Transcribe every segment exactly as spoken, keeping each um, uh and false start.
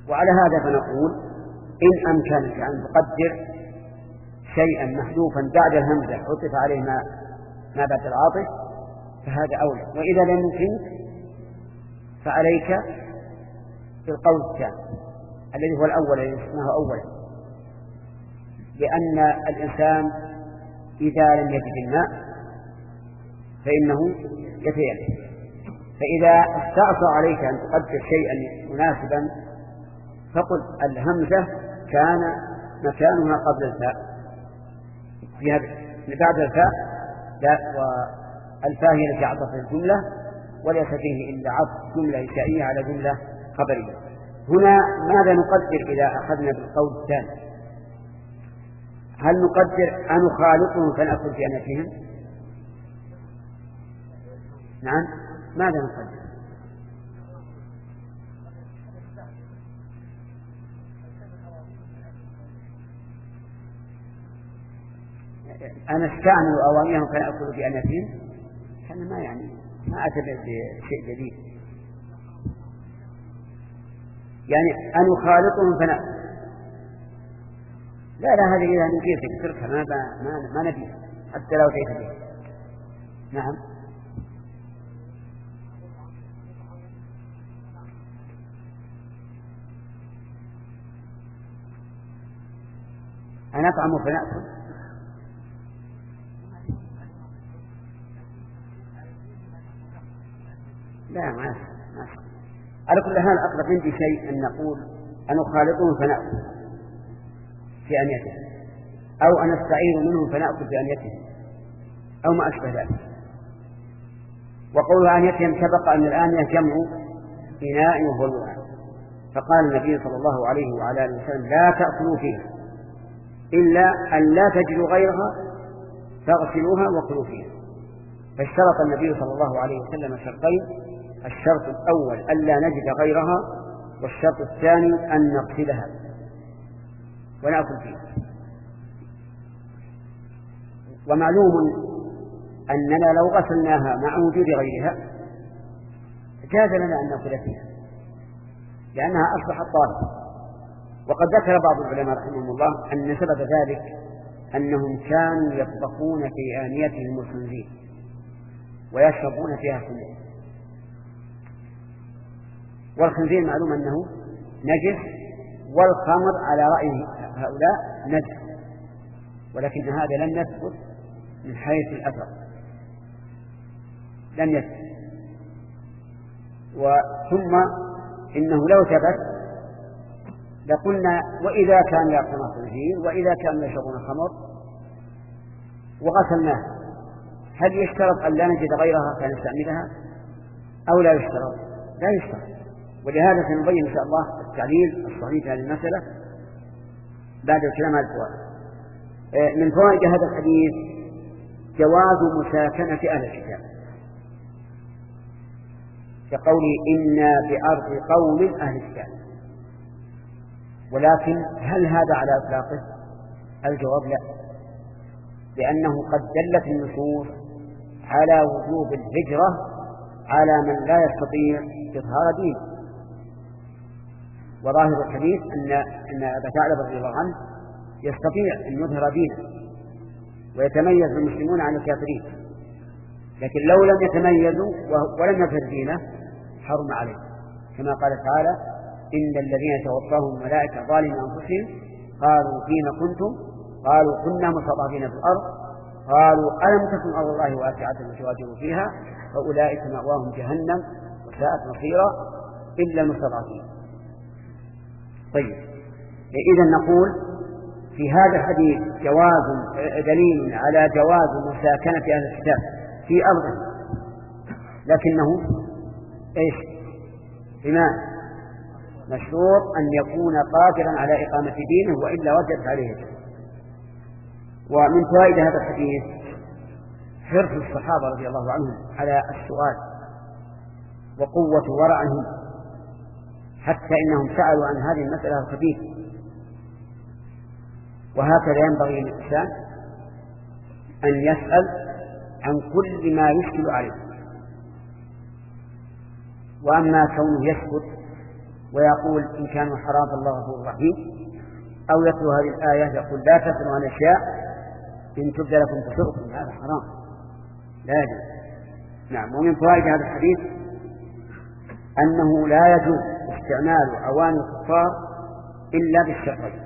وعلى هذا فنقول إن أمكنك أن تقدر شيئا محذوفا بعد الهمزة عطف عليه ما, ما بعد العاطف فهذا أولى، وإذا لم يمكنك فعليك بالقول الثاني الذي هو الأول الذي اسمه أولا، لأن الإنسان إذا لم يجد الماء فإنه يتيمم، فإذا استعصى عليك أن تقدر شيئا مناسبا فقل الهمزة كان مكانها قبل الفاء بعد الفاء لا، والفاء هي التي عطفت الجملة وليس فيه إلا عطف جملة إنشائية على جملة خبرية. هنا ماذا نقدر إذا أخذنا بالقول الثاني؟ هل نقدر أن نخالطهم فنأكل في أنفهم؟ نعم، ماذا نقدر؟ أنا استعمل أوامرهم فنأكل في أنفهم، كان ما يعني ما أتبع بشيء جديد، يعني أن نخالطهم فنأكل. لا لا هذه إذا نجيب تكسرها ما ما ما نبي حتى لو تيت بها. نعم. أنا أطعم فنأكل. لا ما ما على كل حال أقرب عندي شيء أن نقول أن نخالطهم فنأكل في أنيته، أو أن نستعير منهم فنأكل في أنيته، أو ما أشبه ذلك. وقول أنيتهم سبق أن الآنية جمع إناء وهو الوعاء، فقال النبي صلى الله عليه وعلى آله وسلم لا تأكلوا فيها إلا أن لا تجدوا غيرها فاغسلوها وكلوا فيها. فاشترط النبي صلى الله عليه وسلم شرطين: الشرط الأول ألا نجد غيرها، والشرط الثاني أن نغسلها ونأكل فيها. ومعلوم أننا لو غسلناها مع وجود غيرها جاز لنا أن نأكل فيها لأنها أصبحت طاهرة. وقد ذكر بعض العلماء رحمهم الله أن سبب ذلك أنهم كانوا يطبخون في آنيتهم الخنزير ويشربون فيها الخمر، والخنزير معلوم أنه نجس، والخمر على رأي هؤلاء نجس، ولكن هذا لم يثبت من حيث الأثر، لم يثبت. وثم إنه لو ثبت لقلنا وإذا كان يأكلون الخنزير وإذا كانوا يشربون الخمر وغسلناه هل يشترط أن لا نجد غيرها فنستعملها أو لا يشترط؟ لا يشترط. ولهذا سنبين إن شاء الله التعليل الصحيح هذه المسألة بعد الكلام على الفوائد. من فوائد هذا الحديث جواز مساكنة أهل الكتاب، كقوله إنا بأرض قوم أهل الكتاب. ولكن هل هذا على إطلاقه؟ الجواب لا، لأنه قد دلت النصوص على وجوب الهجرة على من لا يستطيع إظهار دينه. وظاهر الحديث أن أن أبا ثعلبة رضي الله عنه يستطيع أن يظهر دينه ويتميز المسلمون عن الكافرين، لكن لو لم يتميزوا ولم يظهر دينه حرم عليه، كما قال تعالى: إن الذين توفاهم الملائكة ظالمي أنفسهم قالوا فيما كنتم قالوا كنا مستضعفين في الأرض قالوا ألم تكن أرض الله واسعة فتهاجروا فيها فأولئك مأواهم جهنم وساءت مصيرا إلا المستضعفين. طيب، إذا نقول في هذا الحديث جواز دليل على جواز مساكنة أهل الكتاب في أرضه، لكنه إيش؟ بمعنى مشروط أن يكون قادرا على إقامة دينه وإلا وجدت عليه جهل. ومن فوائد هذا الحديث حرص الصحابة رضي الله عنهم على السؤال وقوة ورعهم، حتى إنهم سألوا عن هذه المسألة الخفيفة. وهكذا ينبغي للإنسان أن يسأل عن كل ما يشكل عليه. وأما كونه يسكت ويقول إن كانوا حرام الله غفور رحيم، أو يتلو هذه الآية يقول لا تسألوا عن أشياء إن تبدى لكم تسؤكم، هذا حرام لا يجوز. نعم. ومن فوائد هذا الحديث أنه لا يجوز استعمال أواني الكفار إلا بالشرطين.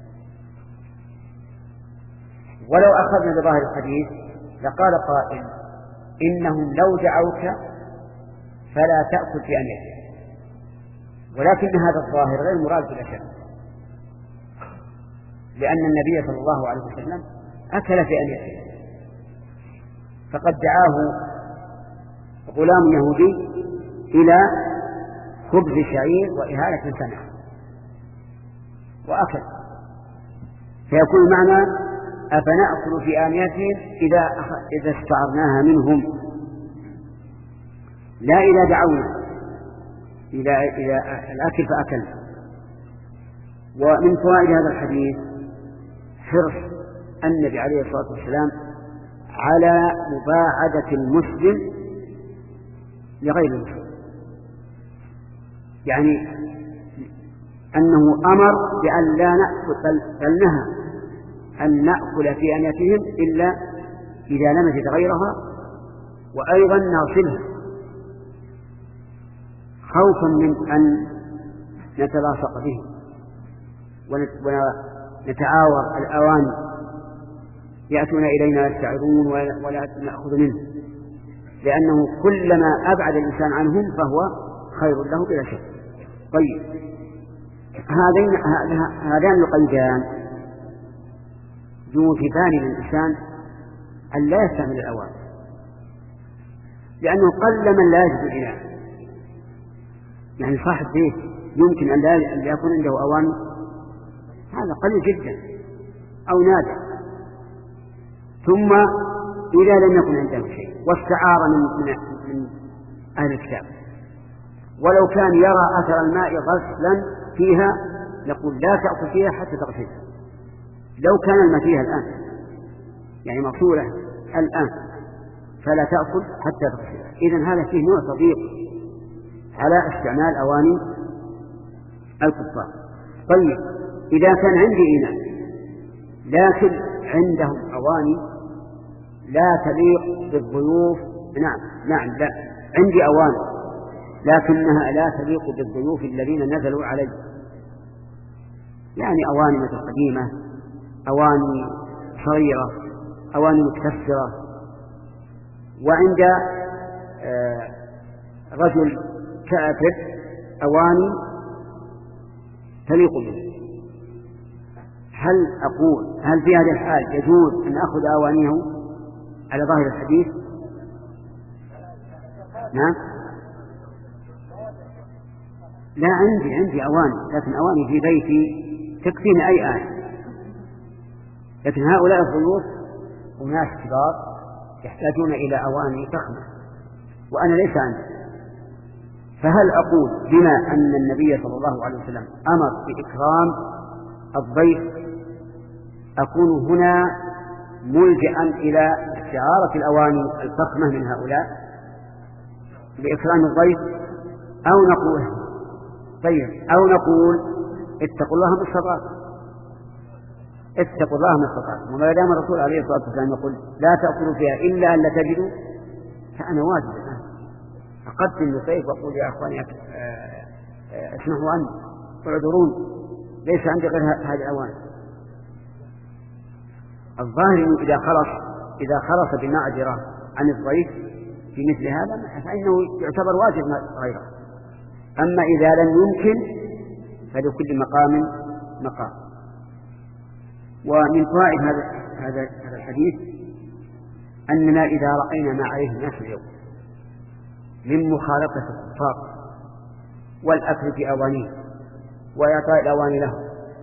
ولو أخذنا بظاهر الحديث لقال قائل إنهم لو دعوك فلا تأكل في أنيتهم، ولكن هذا الظاهر غير مراد بلا شك، لأن النبي صلى الله عليه وسلم أكل في أنيته، فقد دعاه غلام يهودي إلى خبز شعير وإهالة سمع وأكل، فيكون معنى أفنأكل في آنيتهم إذا إذا استعرناها منهم، لا إذا دعونا إلى إلى الأكل فأكل. ومن فوائد هذا الحديث حرص النبي عليه الصلاة والسلام على مباعدة المسلم لغير المسلم، يعني أنه أمر بأن لا نأكل، بل نهى أن نأكل في أنيتهم إلا إذا لم نجد غيرها، وأيضا نغسلها خوفا من أن نتلاصق به ونتعاور الأواني، يأتون إلينا يستعرون ولا نأخذ منه، لأنه كلما أبعد الإنسان عنهم فهو خير له بلا شك. طيب، هذين هذان القيدان يوجبان للإنسان أن لا يستعمل الأواني، لأنه قل من لا يجد الإناء، يعني صاحب بيت يمكن أن لا يكون عنده أواني، هذا قليل جدا أو نادر. ثم إذا لم يكن عنده شيء واستعار من, من, من أهل الكتاب، ولو كان يرى أثر الماء غسلا فيها يقول لا تأكل فيها حتى تغسلها، لو كان الماء فيها الآن يعني مغسولة الآن فلا تأكل حتى تغسلها. إذن هذا فيه نوع تضييق على استعمال أواني الكفار. طيب، إذا كان عندي إناء لكن عندهم أواني لا تليق بالضيوف، نعم نعم لا عندي أواني لكنها لا تليق بالضيوف الذين نزلوا علي، يعني أواني مثل قديمة، أواني صغيرة، أواني متكسرة، وعند آه رجل كافر أواني تليق به، هل أقول هل في هذه الحال يجوز أن أخذ أوانيه على ظاهر الحديث؟ نعم. لا، عندي عندي أواني، لكن أواني في بيتي تكفيني أي آية، لكن هؤلاء الضيوف أناس كبار يحتاجون إلى أواني فخمة وأنا ليس عندي، فهل أقول بما أن النبي صلى الله عليه وسلم أمر بإكرام الضيف أكون هنا ملجأ إلى استعارة الأواني الفخمة من هؤلاء بإكرام الضيف، أو نقول طيب أو نقول اتقوا الله ما استطعتم، اتقوا الله ما استطعتم، وما دام الرسول عليه الصلاة والسلام يقول لا تأكلوا فيها إلا أن لا تجدوا، فأنا واجب الآن أقدم للضيف وأقول يا أخواني اسمحوا عني واعذرون، ليس عندي غير هذه الأواني. الظاهر إذا خلص إذا خلص بمعذرة عن الضيف في مثل هذا فإنه يعتبر واجب غيره، أما إذا لم يمكن فلكل مقام مقام. ومن فوائد هذا هذا هذا الحديث أننا إذا رأينا ما عليه الناس اليوم من مخالطة الكفار والأكل في أوانيه وإعطاء الأواني له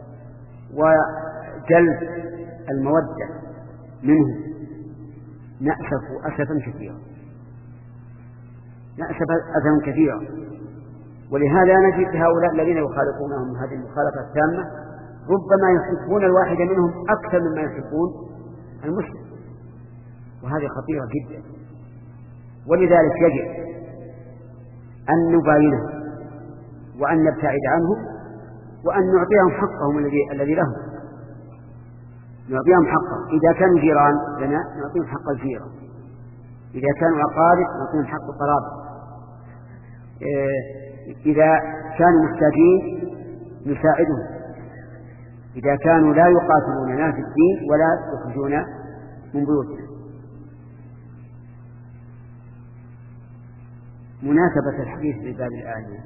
وجلب المودة منه نأسف أسفا كثيرا نأسف أسفا كثيرا ولهذا نجد هؤلاء الذين يخالطونهم هذه المخالطة التامة ربما يحبون الواحد منهم أكثر مما يحبون المسلم، وهذه خطيرة جدا. ولذلك يجب أن نباينه وأن نبتعد عنهم وأن نعطيهم حقهم الذي الذي لهم، نعطيهم حقهم. إذا كانوا جيران لنا نعطيهم حق الجيرة، إذا كانوا أقارب نعطيهم حق القرابة، إذا كانوا محتاجين نساعدهم، إذا كانوا لا يقاتلوننا في الدين ولا يخرجون من بيوتنا. مناسبة الحديث بباب الآية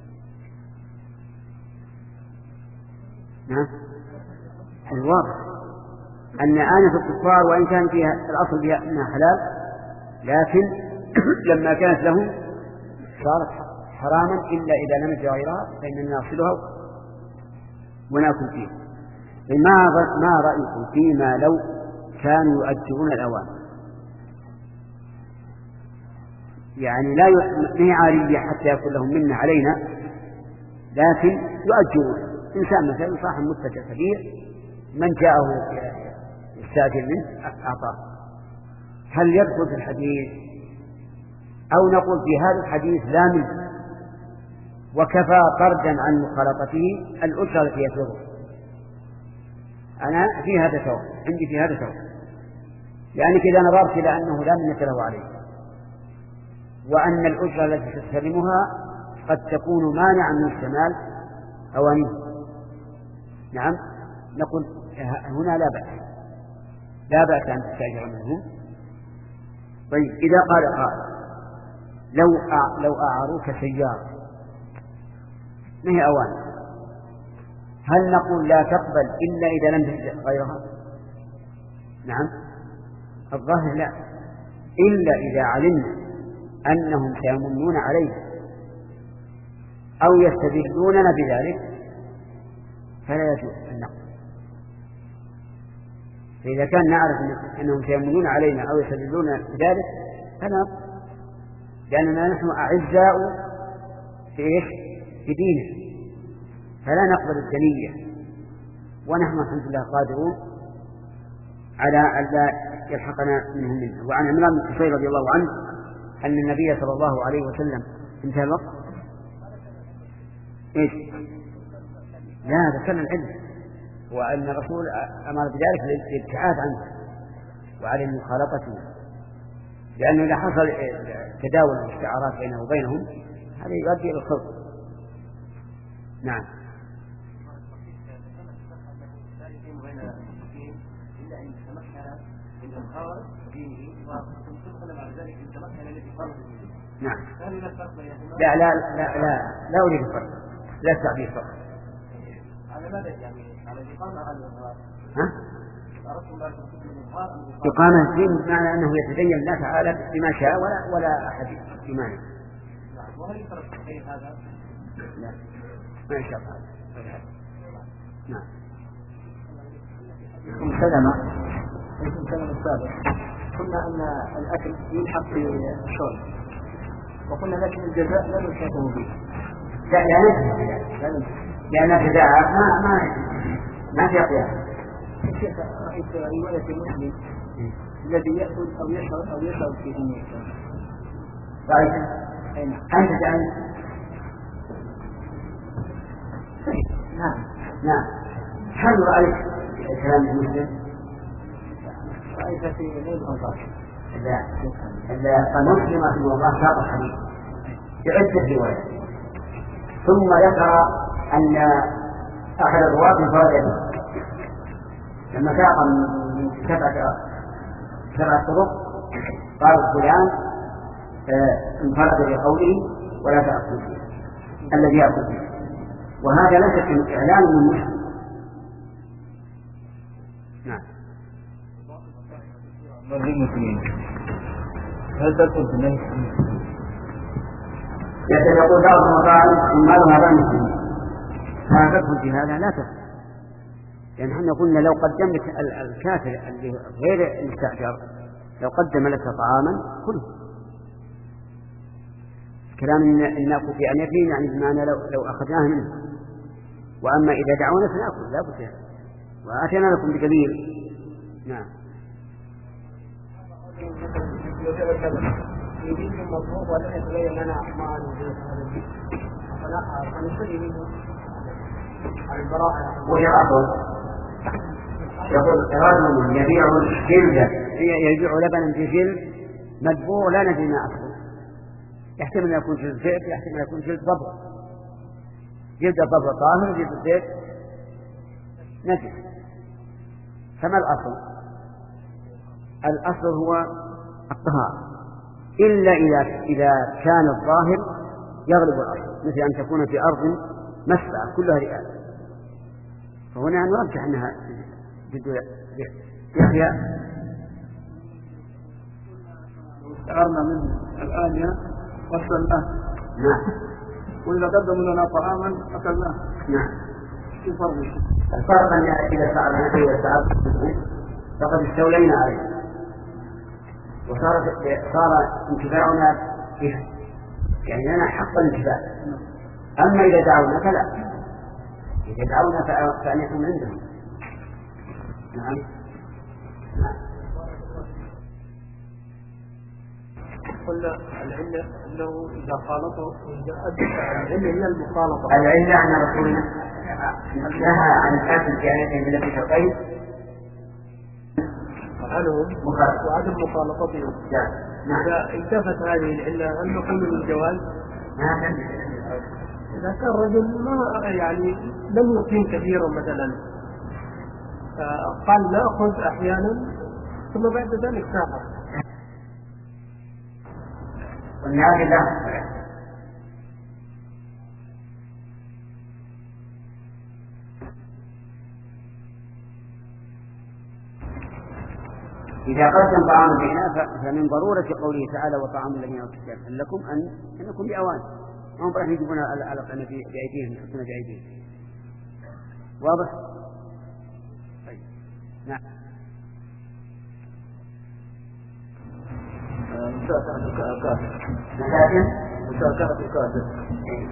نعم الواضح أن آنة الكفار وإن كان فيها الأصل فيها أنها حلال، لكن لما كانت لهم صارت حراما إلا إذا لم يجد غيرها فإننا نصلها ونأكل فيها. ما ما رأيكم فيما لو كانوا يؤجرون الأوامر؟ يعني لا هي عارية حتى يكون لهم منة علينا، لكن يؤجرون. إنسان مثلا صاحب متجر كبير من جاءه يستأجر منه أعطاه، هل يدخل في الحديث أو نقول في هذا الحديث لا منه وكفى طردا عن مخالطته الأجرة التي يفرضه؟ أنا في هذا سوء عندي في هذا سوء، لأنك إذا نظرت إلى أنه لا منة له عليه وأن الأجرة التي تستلمها قد تكون مانعا من استعمال أوانيه، نعم نقول هنا لا بأس لا بأس أن تستأجر منه. طيب إذا قال قائل لو أع... لو أعاروك سيارة ما هي أوان، هل نقول لا تقبل إلا إذا لم تجد غيرها؟ نعم الظاهر لا، إلا إذا علمنا أنهم سيمنون عليه أو يستدلوننا بذلك فلا يجوز أن نقبل. فإذا كان نعرف أنهم سيمنون علينا أو يستدلوننا بذلك فلا نقبل، لأننا نحن أعزاء في إيش؟ في دينه، فلا نقبل الدنية، ونحن الحمد لله قادرون على أن لا يلحقنا منهم منه. وعن عمران بن حصين رضي الله عنه أن النبي صلى الله عليه وسلم انتهى الوقت إيش؟ لا ذكرنا العلم، وأن الرسول أمر بذلك للابتعاد عنه وعلى مخالطته، لأنه إذا حصل تداول الاستعارات بينه وبينهم هذا يؤدي إلى الخلط. نعم نعم لا لا لا لا لا أريد الفرق، لا تعبير فرق. على ماذا يعني على الإقامة على الإظهار؟ ها؟ إقامة الدين بمعنى أنه يتدين الله تعالى بما شاء ولا ولا أحد إيمانه. نعم. وهل يفرق بين هذا؟ لا ما شاء الله. نعم. ثم سلم ثم سلم السابق قلنا أن الأكل يلحق في الشرب، وقلنا لكن الجزاء لا يلحقه به. لا لا لأن الجزاء ما ما ما في قياس. الشيخ رأيت رواية مسلم الذي يأكل أو يشرب أو يشرب في دين الإسلام. رأيت؟ أين؟ أنت تعلم؟ نعم نعم. هل رأيت كلام مسلم؟ رأيت في ليل الأنصار. لا لا مسلم رحمه الله شاط الحديث بعدة روايات، ثم ذكر أن أحد الرواة انفرد به لما ساق من سبعة سبعة طرق قال فلان انفرد بقوله ولا تأكل فيه الذي يأكل فيه، وهذا لا شك إعلان من مسلم. نعم. المسلمين هل تدخل في النهي؟ يقول بعض المطاعم المال هذا المسلمين، هذا تدخل في هذا لا تدخل، لأن احنا قلنا لو قدمت الكافر اللي غير المستأجر لو قدم لك طعاما كله، كلام إن نأكل في أن يكين يعني بمعنى لو, لو أخذناه منه، وأما إذا دعونا فنأكل لا بد، وآتينا لكم بقليل. نعم. يجب المطلوب ولم يتبين لنا مع وهي أصل يقول رجل يبيع جلدا يبيع لبنا بجلد مدبوع لا ندري ما أصله، يحتمل أن يكون جلد زيت، يحتمل أن يكون جلد ضبع. جلد الضبع طاهر وجلد الزيت نجس. فما الأصل؟ الأصل هو الطهارة، إلا إذا إذا كان الظاهر يغلب الأصل، مثل أن تكون في أرض مسبعة كلها رئال، فهنا نرجح أنها جد يحيى. استعرنا من الآلية غسلناه. نعم. وإذا قدموا لنا طعاما أكلناه. نعم. في فرق. الفرق أن إذا فعلنا إذا فعلنا فقد استولينا عليه وصار صار انتفاعنا فيها، يعني لنا حق الانتفاع. أما إذا دعونا فلا، إذا دعونا فأن يكون عندهم. نعم. قلنا العلة أنه إذا خالطه العلة هي المخالطة. العلة أن رسولنا نهى عن الأكل الجانبين من التي شرطين عنهم وعدم مخالطتهم. إذا انتفت هذه العلة هل نقول بالجواز؟ إذا كان رجل ما يعني لم يقيم كثيرا مثلا قال نأخذ أحيانا ثم بعد ذلك سافر. والنعم الله. إذا قدم طعام بإناء فمن ضرورة قوله تعالى وطعام الذين أوتوا الكتاب لكم أن أنكم بأوان، هم راح يجيبون على الطعام بأيديهم يحطون بأيديهم. واضح؟ طيب. نعم. مساكنة الكافر. مساكن؟ مساكنة الكافر.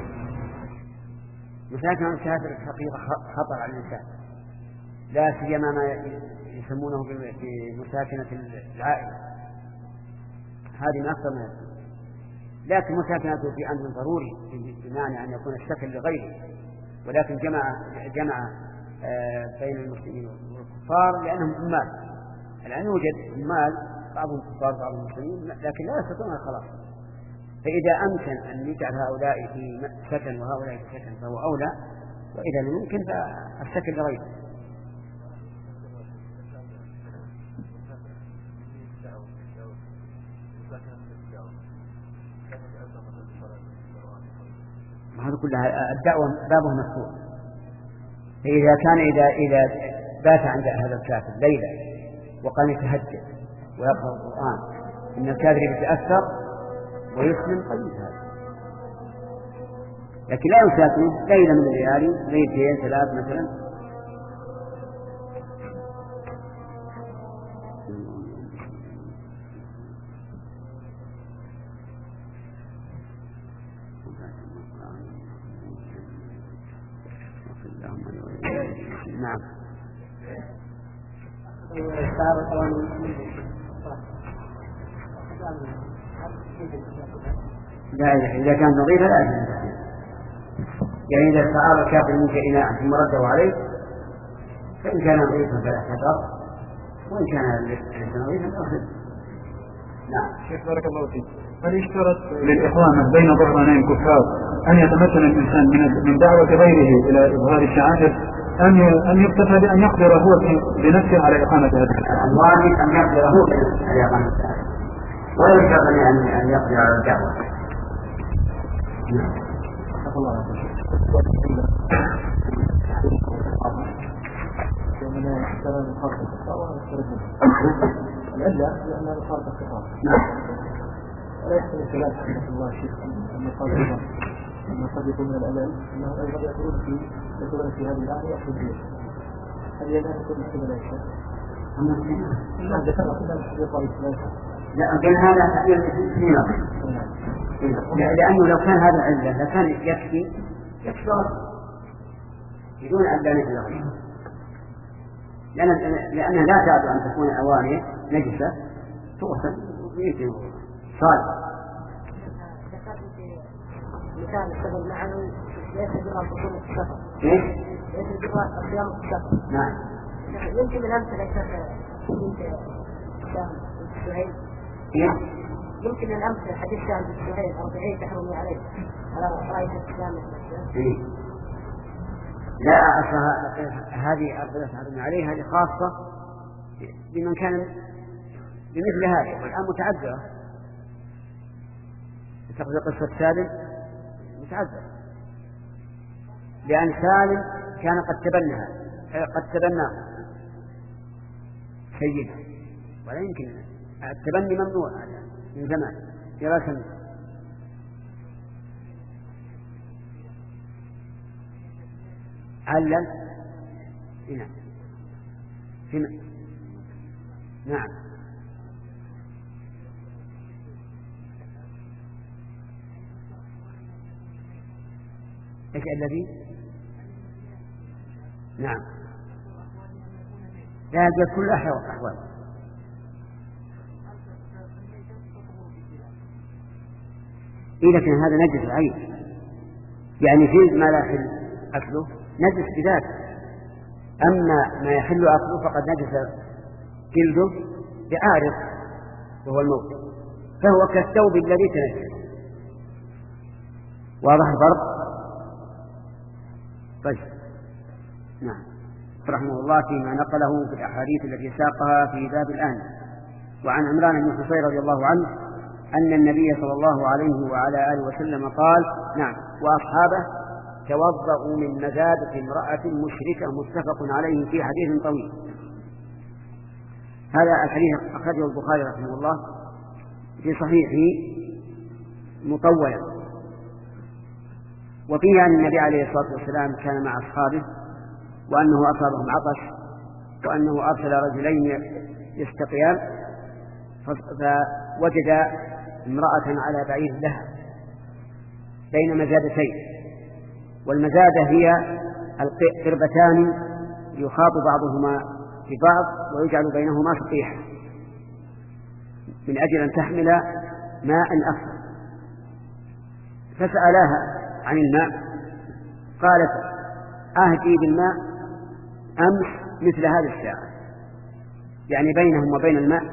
مساكنة الكافر الحقيقة خطر على الإنسان، لا سيما ما يسمونه بمساكنة العائلة، هذه ما أكثر منها. لكن مساكنته في أمر ضروري بمعنى أن يكون الشكل لغيره، ولكن جمع جمع بين المسلمين والكفار لأنهم عمال. الآن يوجد عمال بعضهم كفار بعضهم مسلمين لكن لا يستطيعون الخلاص، فإذا أمكن أن يجعل هؤلاء في سكن وهؤلاء في سكن فهو أولى، وإذا لم يمكن فالسكن لغيره. هذا كلها الدعوة بابه مفتوح. فإذا كان إذا إذا بات عند هذا الكافر ليلة وقال يتهجد ويقرأ القرآن إن الكافر يتأثر ويسلم قليل هذا، لكن لا يساكنه ليلة من الليالي ليلتين ثلاث مثلا. نعم. لا إذا كان نظيفا لا يجوز، يعني إذا استعار الكافر منك إناء ثم رده عليه فإن كان نظيفا فلا حذر، وإن كان ليس نظيفا فأخذ. نعم. شيخ بارك الله فيك. هل يشترط للإقامة بين ظهرانين كفار أن يتمكن الإنسان من دعوة غيره إلى إظهار الشعائر، أن أن يكتفى بأن يقدر هو بنفسه على إقامة هذا الشعائر؟ الواجب أن يقدر هو بنفسه على إقامة الشعائر، ولا يشترط أن يقدر على الدعوة. الله يعطيك. من كلام الخارج الكفار وهذا العلة لأن الخارج الكفار. ولا يحتمل ثلاثة رحمة الله شيخ أن يقال أيضا أن قد يكون من الألل أنه أيضا يأكلون في يأكلون في هذه الآية يأكل بيه. هل ينال كل محتمل يا شيخ؟ لا ذكرنا كلها الحديث طريق ثلاثة. لا أقول هذا تحليل في لأنه لو كان هذا علة لكان يكفي يكفي بدون أن لا نجلغ، لأن لأنها لا تعد أن تكون أواني نجسة تغسل ويمكن صالح. الإنسان يشتغل معه ليس جرى بطول السفر. إيش؟ ليس جرى صيام السفر. نعم. يمكن الأمثلة يا شيخ حديث شام بن سهيل. يمكن الأمثلة حديث شام بن سهيل أربعين تحرمي عليه على رأي الإسلام. إيه؟ لا أصلها هذه أربعين تحرمي عليه هذه خاصة بمن كان بمثل هذا، والآن متعذرة. تقضي قصة سالم متعذرة لأن سالم كان قد تبنها قد تبنى سيده، ولا يمكن التبني ممنوع من زمان دراسة. علل هنا هنا نعم. ايش الذي؟ نعم. لا يوجد كل أحوال. إذا كان هذا نجس العين يعني في ما لا يحل أكله نجس بذاته، أما ما يحل أكله فقد نجس جلده بعارض وهو الموت، فهو كالثوب الذي تنجس. واضح الفرق؟ طيب نعم. رحمه الله فيما نقله في الأحاديث التي ساقها في باب الآن. وعن عمران بن حصين رضي الله عنه أن النبي صلى الله عليه وعلى آله وسلم قال نعم وأصحابه توضأوا من مزادة امرأة مشركة متفق عليه في حديث طويل. هذا الحديث أخرجه البخاري رحمه الله في صحيحه مطولا، وفيه أن النبي عليه الصلاة والسلام كان مع أصحابه وأنه أصابهم عطش وأنه أرسل رجلين يستقيان فوجد امرأة على بعير لها بين مزادتين، والمزادة هي القربتان يخاط بعضهما في بعض ويجعل بينهما سطيحا من أجل أن تحمل ماء أكثر. فسألاها عن الماء قالت أهدي بالماء أمس مثل هذه الساعة، يعني بينهم وبين الماء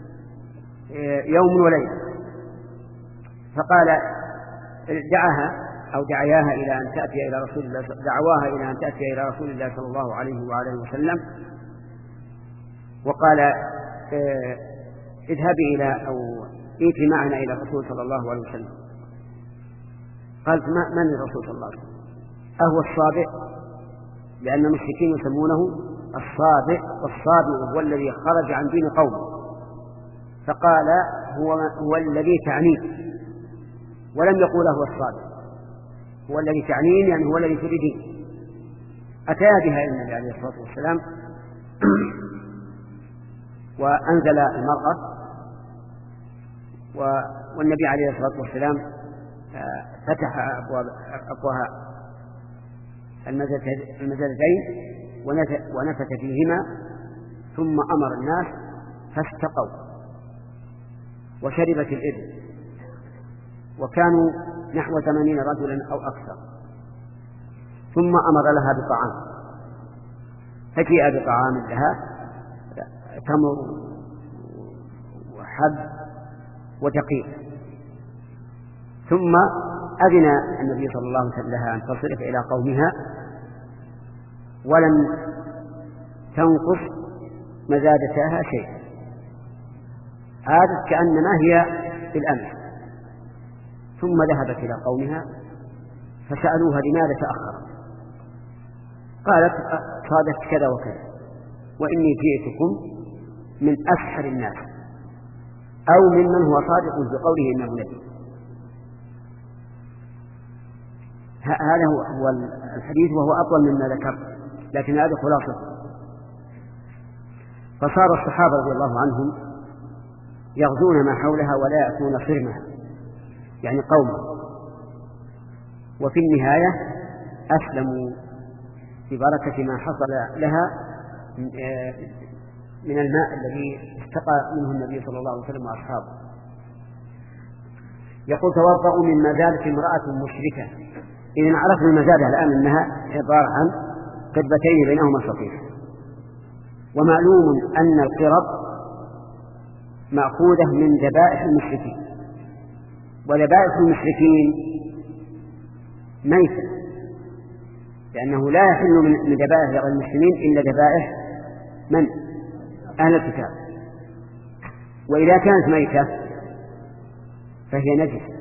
يوم وليلة. فقال دعاها أو دعياها إلى أن تأتي إلى رسول الله دعواها إلى أن تأتي إلى رسول الله صلى الله عليه وآله وسلم، وقال اذهبي إلى أو ائتي معنا إلى الرسول صلى الله عليه وسلم. قالت من الرسول صلى الله عليه وسلم؟ أهو الصابئ؟ لأن المشركين يسمونه الصابئ، والصابئ هو الذي خرج عن دين قومه. فقال هو, هو الذي تعنيه، ولم يقول هو الصابئ، هو الذي تعنيه يعني هو الذي تريدين. أتى بها إلى النبي عليه الصلاة والسلام وأنزل المرأة، والنبي عليه الصلاة والسلام فتح أبواب أبواب المزادتين ونفث فيهما، ثم أمر الناس فاستقوا وشربت الإبل، وكانوا نحو ثمانين رجلا أو أكثر. ثم أمر لها بطعام، فجيء بطعام لها تمر وحب ودقيق. ثم أذن النبي صلى الله عليه وسلم لها أن تصرف إلى قومها، ولم تنقص مزادتها شيء، عادت كأنما هي بالأمس. ثم ذهبت إلى قومها فسألوها لماذا تأخرت؟ قالت صادفت كذا وكذا، وإني جئتكم من أسحر الناس أو ممن هو صادق بقوله إنه نبي. هذا هو الحديث، وهو أطول مما ذكرت، لكن هذا خلاصة. فصار الصحابة رضي الله عنهم يغزون ما حولها ولا يأتون صرمها، يعني قوما، وفي النهاية أسلموا ببركة ما حصل لها من الماء الذي استقى منه النبي صلى الله عليه وسلم وأصحابه. يقول توضأوا مما زالت امرأة مشركة. إذن عرفنا المزادة الآن أنها عبارة عن قربتين بينهما صفيح. ومعلوم أن القرب مأخوذة من ذبائح المشركين، وذبائح المشركين ميتة، لأنه لا يحل من ذبائح المسلمين إلا ذبائح من؟ أهل الكتاب. وإذا كانت ميتة فهي نجسة.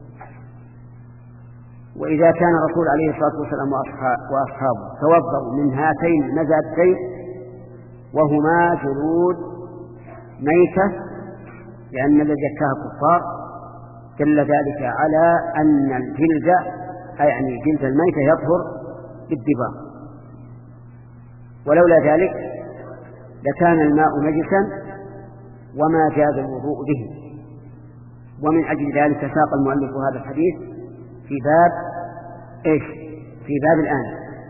وإذا كان الرسول عليه الصلاة والسلام وأصحابه توضأوا من هاتين المزادتين وهما جلود ميتة لأن الذي زكاها الكفار، دل ذلك على أن الجلد يعني جلد الميتة يطهر بالدباغ، ولولا ذلك لكان الماء نجسا وما جاز الوضوء به. ومن أجل ذلك ساق المؤلف هذا الحديث في باب إيش؟ في باب الآن.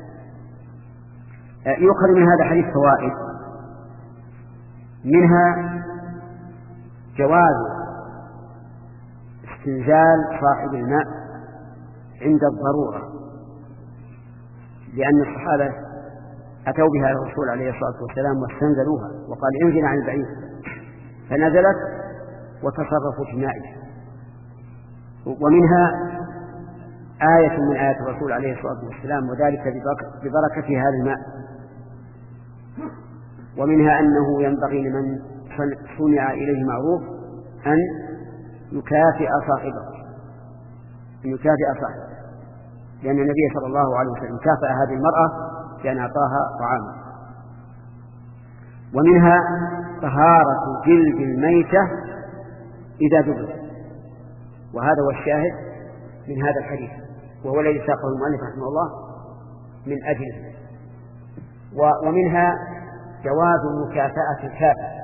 يؤخذ من هذا الحديث فوائد، منها جواز استنزال صاحب الماء عند الضرورة، لأن الصحابة أتوا بها الرسول عليه الصلاة والسلام واستنزلوها وقال انزل عن البعير، فنزلت وتصرفوا في مائه. ومنها آية من آيات الرسول عليه الصلاة والسلام وذلك ببركة هذا الماء. ومنها أنه ينبغي لمن صنع إليه معروف أن يكافئ صاحبه أن يكافئ صاحبه لأن النبي صلى الله عليه وسلم كافأ هذه المرأة بأن أعطاها طعاما. ومنها طهارة جلد الميتة إذا دبر، وهذا هو الشاهد من هذا الحديث، وهو الذي ساقه المؤلف رحمه الله من أجله. ومنها جواز مكافأة الكافر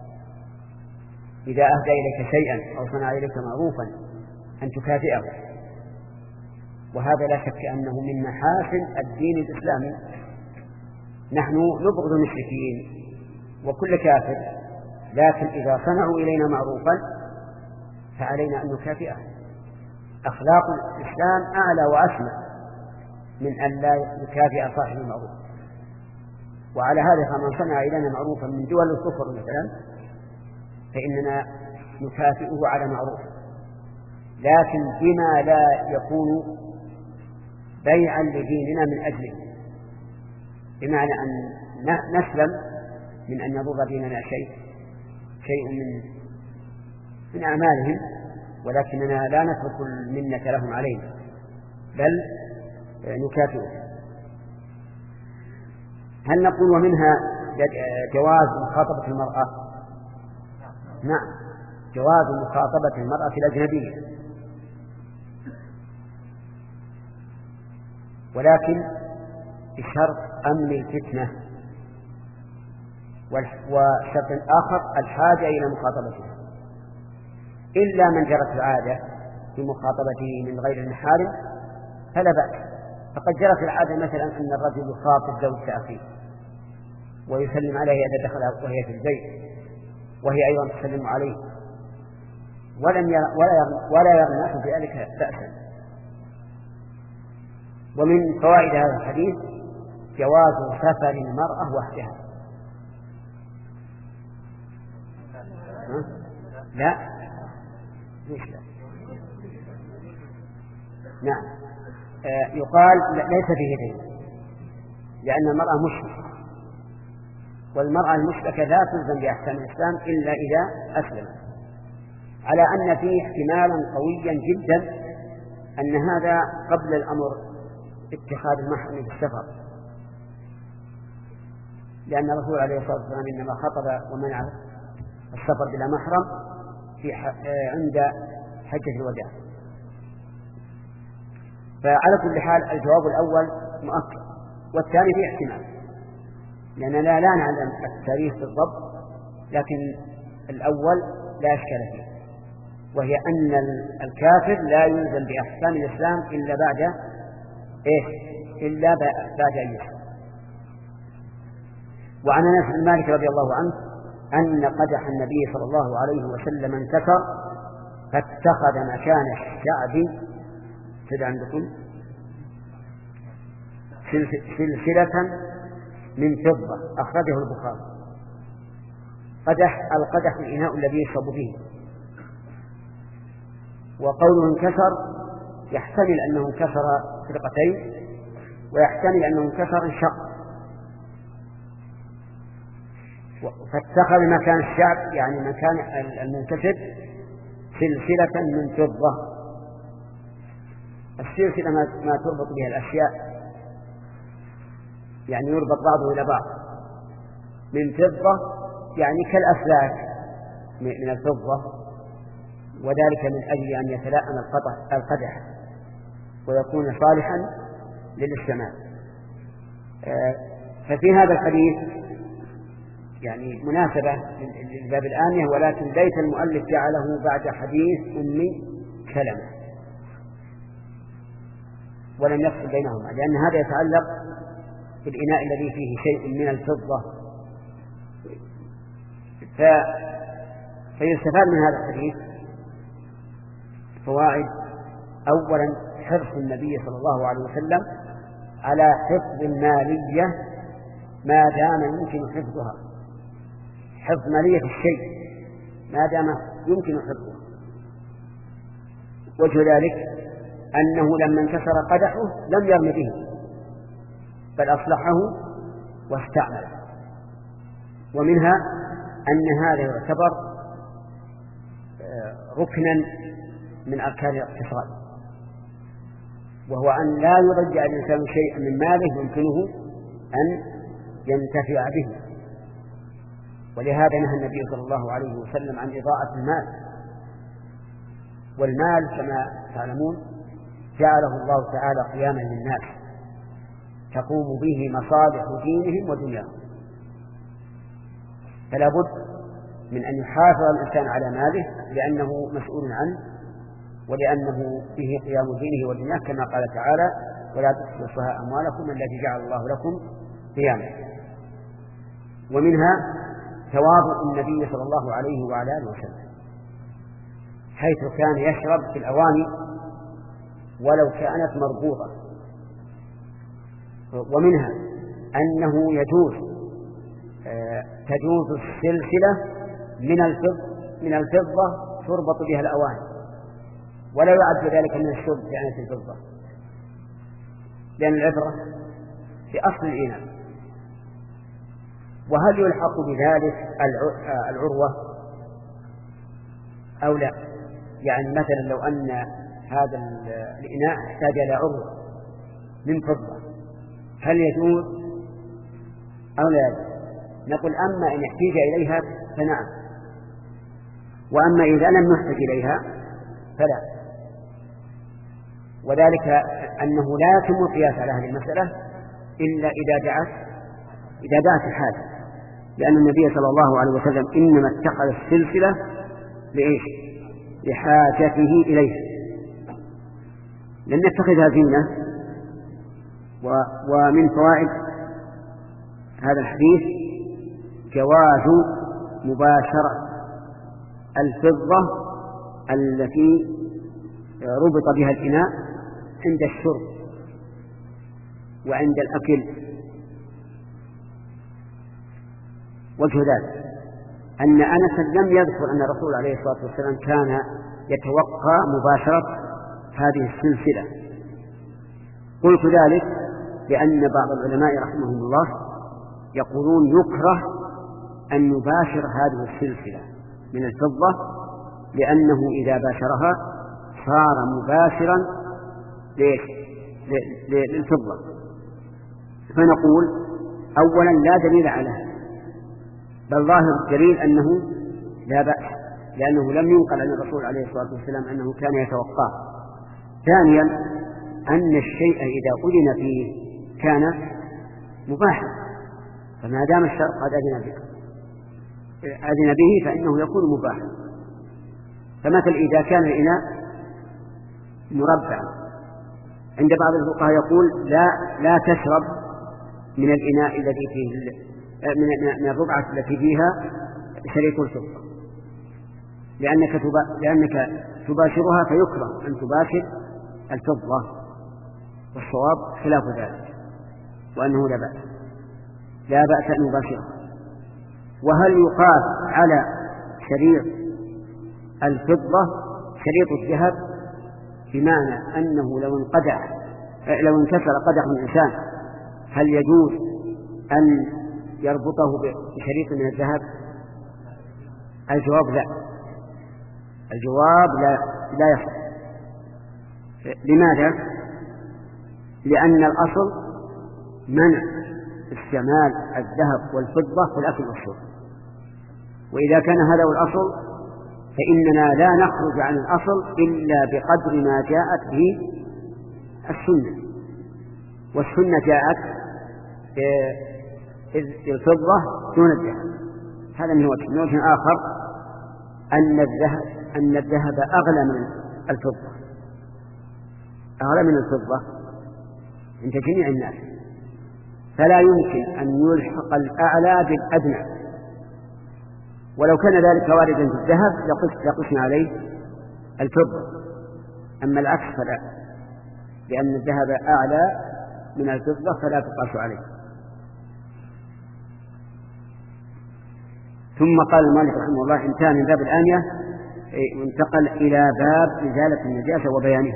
إذا أهدى إليك شيئا أو صنع إليك معروفا أن تكافئه، وهذا لا شك أنه من محاسن الدين الإسلامي. نحن نبغض المشركين وكل كافر، لكن إذا صنعوا إلينا معروفا فعلينا أن نكافئه. أخلاق الإسلام أعلى وأسمى من أن لا يكافئ صاحب المعروف. وعلى هذا فمن صنع إلينا معروفا من دول الكفر مثلا فإننا نكافئه على معروف، لكن بما لا يكون بيعا لديننا من أجله، بمعنى أن نسلم من أن يضر ديننا شيء شيء من من أعمالهم، ولكننا لا نترك المنة لهم علينا بل نكافئه. هل نقول ومنها جواز مخاطبة المرأة؟ نعم، جواز مخاطبة المرأة الأجنبية، ولكن بشرط أمن الفتنة، وشرط آخر الحاجة إلى مخاطبتها، إلا من جرت العادة في مخاطبته من غير المحارم فلا بأس. فقد جرت العادة مثلا أن الرجل يخاطب زوجة أخيه ويسلم عليها إذا دخل وهي في البيت، وهي أيضا تسلم عليه، ولم ولا يرى في ذلك بأسا. ومن فوائد هذا الحديث جواز سفر المرأة وحدها. لا ليش لا نعم آه يقال ليس فيه دين، لأن المرأة مشركة، والمرأة المشركة لا تلزم بأحكام الإسلام إلا إذا أسلمت، على أن فيه احتمالا قويا جدا أن هذا قبل الأمر اتخاذ المحرم بالسفر، لأن الرسول عليه الصلاة والسلام إنما خطب ومنع السفر بلا محرم في عند حجة الوداع. فعلى كل حال الجواب الأول مؤكد، والثاني فيه احتمال، لأننا لا نعلم التاريخ بالضبط، لكن الأول لا إشكال فيه، وهي أن الكافر لا يلزم بأحكام الإسلام إلا بعد إيه؟ إلا بعد أن يسلم. وعن أنس بن مالك رضي الله عنه أن قدح النبي صلى الله عليه وسلم انتكر فاتخذ مكان الشعب كده عندكم سلسلة من فضة، أخرجه البخاري. قدح القدح الإناء الذي يشرب به. وقوله انكسر يحتمل أنه انكسر فرقتين، ويحتمل أنه انكسر انشق. فاتخذ مكان الشعب يعني مكان المنكسر سلسلة من فضة. السلسلة ما تربط بها الأشياء، يعني يربط بعضه إلى بعض. من فضة يعني كالأسلاك من الفضة، وذلك من أجل أن يتلائم القدح ويكون صالحا للاستعمال. ففي هذا الحديث يعني مناسبة للباب الآنية، ولكن ليت المؤلف جعله بعد حديث أمي سلمة ولم يفصل بينهما، لأن هذا يتعلق بالإناء الذي فيه شيء من الفضة. ف... فيستفاد من هذا الحديث فوائد. أولا حرص النبي صلى الله عليه وسلم على حفظ المالية ما دام يمكن حفظها، حفظ مالية الشيء ما دام يمكن حفظها. وجه ذلك أنه لما انكسر قدحه لم يرم به، بل أصلحه واستعمله. ومنها أن هذا يعتبر ركنا من أركان الاقتصاد، وهو أن لا يرجع الإنسان شيئا من ماله يمكنه أن ينتفع به. ولهذا نهى النبي صلى الله عليه وسلم عن إضاعة المال. والمال كما تعلمون جعله الله تعالى قياما للناس تقوم به مصالح دينهم ودنياهم، فلا بد من أن يحافظ الإنسان على ماله لأنه مسؤول عنه، ولأنه به قيام دينه ودنياه، كما قال تعالى: ولا تؤتوا السفهاء أموالكم التي جعل الله لكم قياما. ومنها تواضع النبي صلى الله عليه وعلى آله وسلم، حيث كان يشرب في الأواني ولو كانت مربوطة. ومنها أنه يجوز تجوز السلسلة من الفضة من الفضة تربط بها الأواني، ولا يعد ذلك من الشرب بآنية الفضة، لأن العبرة بأصل الإناء. وهل يلحق بذلك العروة أو لا؟ يعني مثلا لو أن هذا الإناء احتاج إلى عروة من فضة، هل يجوز أو لا يجوز؟ نقول أما إن احتاج إليها فنعم، وأما إذا لم يحتاج إليها فلا. وذلك أنه لا يتم القياس على هذه المسألة إلا إذا دعت إذا دعت الحاجة، لأن النبي صلى الله عليه وسلم إنما اتخذ السلسلة لإيش؟ لحاجته إليه، لن نتخذها زينة. ومن فوائد هذا الحديث جواز مباشرة الفضة التي ربط بها الإناء عند الشرب وعند الأكل. وجه ذلك أن أنس لم يذكر أن الرسول عليه الصلاة والسلام كان يتوقع مباشرة هذه السلسلة. قلت ذلك لأن بعض العلماء رحمهم الله يقولون يكره أن يباشر هذه السلسلة من الفضة، لأنه إذا باشرها صار مباشرا للفضة. فنقول أولا لا دليل على هذا، بل ظاهر الدليل أنه لا بأس، لأنه لم ينقل عن الرسول عليه الصلاة والسلام أنه كان يتوقع. ثانيا أن الشيء إذا أذن فيه كان مباحا، فما دام الشرع قد أذن به أذن به فإنه يكون مباحا. فمثل إذا كان الإناء مربعا، عند بعض الفقهاء يقول لا لا تشرب من الإناء الذي فيه من الربعة التي فيها شريك الفضة، لأنك, تبا... لأنك تباشرها فيكره أن تباشر الفضة، والصواب خلاف ذلك، وأنه لا بأس لا بأس أن يباشرها. وهل يقاس على شريط الفضة شريط الذهب؟ بمعنى أنه لو انقدح لو انكسر قدح من إنسان هل يجوز أن يربطه بشريط من الذهب؟ الجواب لا، الجواب لا لا يصح. لماذا؟ لأن الأصل منع استعمال الذهب والفضة في الأكل والشرب، وإذا كان هذا هو الأصل فإننا لا نخرج عن الأصل إلا بقدر ما جاءت به السنة، والسنة جاءت بالفضة دون الذهب. هذا من وجه. من وجه آخر أن الذهب أن الذهب أغلى من الفضة، أغلى من الفضة عند جميع الناس، فلا يمكن أن يلحق الأعلى بالأدنى. ولو كان ذلك واردا في الذهب لقسنا عليه الفضة، أما العكس فلا، لأن الذهب أعلى من الفضة فلا تقاس عليه. ثم قال المؤلف رحمه الله انتهى من باب الآنية وانتقل إلى باب إزالة النجاسة وبيانها.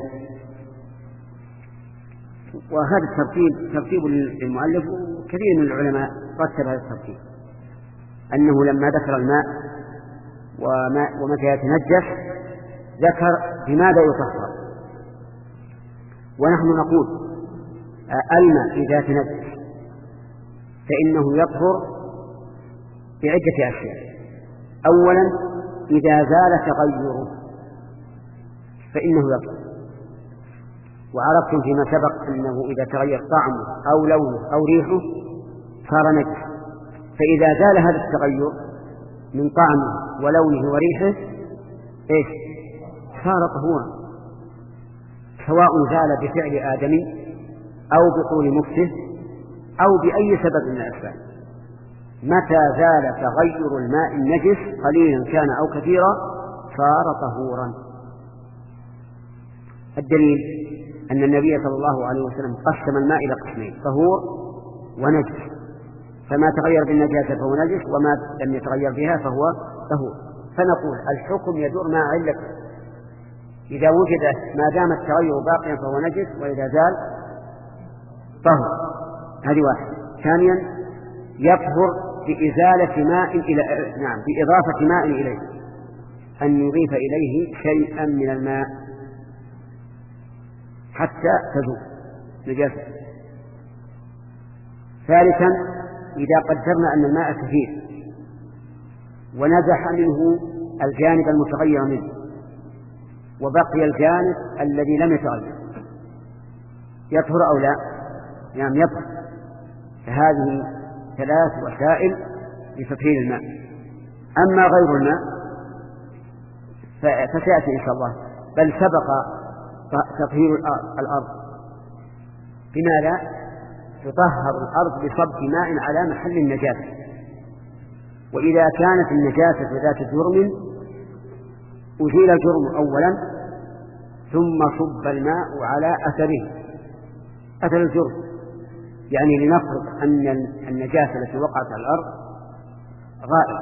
وهذا الترتيب ترتيب للمؤلف، كثير من العلماء رتب هذا الترتيب، أنه لما ذكر الماء ومتى يتنجس ذكر بماذا يطهر. ونحن نقول الماء إذا تنجس فإنه يطهر بعدة أشياء. أولا إذا زال تغيره فإنه يطهر، وعرفتم فيما سبق أنه إذا تغير طعمه أو لونه أو ريحه صار نجس، فإذا زال هذا التغير من طعمه ولونه وريحه إيش؟ صار طهورا، سواء زال بفعل آدمي أو بطول مكته أو بأي سبب من الأسباب. متى زال تغير الماء النجس قليلا كان أو كثيرا صار طهورا. الدليل أن النبي صلى الله عليه وسلم قسم الماء إلى قسمين: طهور ونجس، فما تغير بالنجاسة فهو نجس، وما لم يتغير بها فهو طهور. فنقول الحكم يدور مع علته، إذا وجد ما دام التغير باقيا فهو نجس، وإذا زال طهور. هذه واحد. ثانيا يطهر بإزالة ماء إلى نعم بإضافة ماء إليه، أن يضيف إليه شيئا من الماء حتى تزول نجاسة. ثالثا إذا قدرنا أن الماء كثير ونزح منه الجانب المتغير منه وبقي الجانب الذي لم يتغير يطهر أو لا؟ نعم يطهر. فهذه ثلاث وسائل لتطهير الماء. أما غير الماء فسيأتي إن شاء الله، بل سبق تطهير الأرض. بماذا؟ تطهر الأرض بصب ماء على محل النجاسة، وإذا كانت النجاسة ذات جرم أزيل الجرم أولا ثم صب الماء على أثره، أثر الجرم، يعني لنفرض أن النجاسة التي وقعت على الأرض غائط،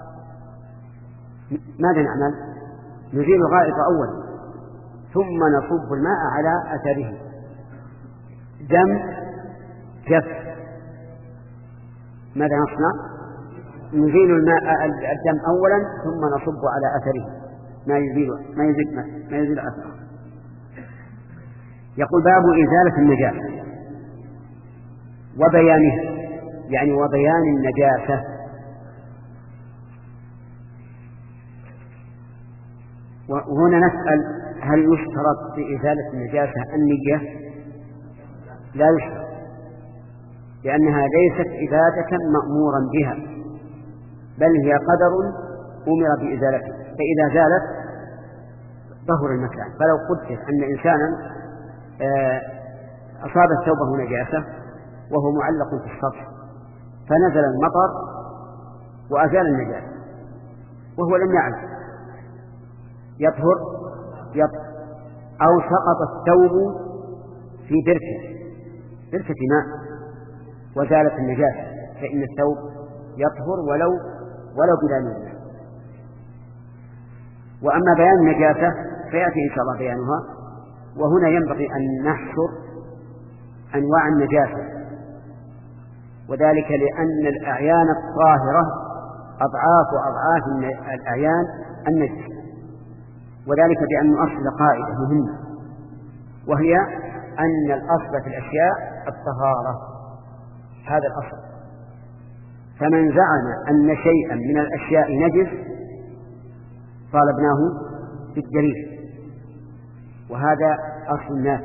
ماذا نعمل؟ نزيل الغائط أولا ثم نصب الماء على أثره. دم جف، ماذا نصنع؟ نزيل الماء الدم أولا ثم نصب على أثره ما يزيل ما يزيل ما يزيل أثره. يقول باب إزالة النجاسة وبيانها، يعني وبيان النجاسة. وهنا نسأل: هل يشترط في إزالة النجاسة النية؟ لا يشترط، لأنها ليست عبادة مأمورا بها، بل هي قدر أمر بإزالته، فإذا زالت طهر المكان. فلو قدر أن إنسانا أصابت ثوبه نجاسة وهو معلق في السطح فنزل المطر وأزال النجاسة وهو لم يعلم، يطهر يطهر أو سقط الثوب في بركة بركة ماء وزالت النجاسة فإن الثوب يطهر ولو ولو بلا نجاسة. وأما بيان النجاسة فيأتي إن شاء الله بيانها. وهنا ينبغي أن نحصر أنواع النجاسة، وذلك لأن الأعيان الطاهرة أضعاف أضعاف الأعيان النجسة، وذلك بأن نؤصل قاعدة مهمة، وهي أن الأصل في الأشياء الطهارة. هذا الأصل. فمن زعم أن شيئا من الأشياء نجس طالبناه بالدليل، وهذا أصل الناس.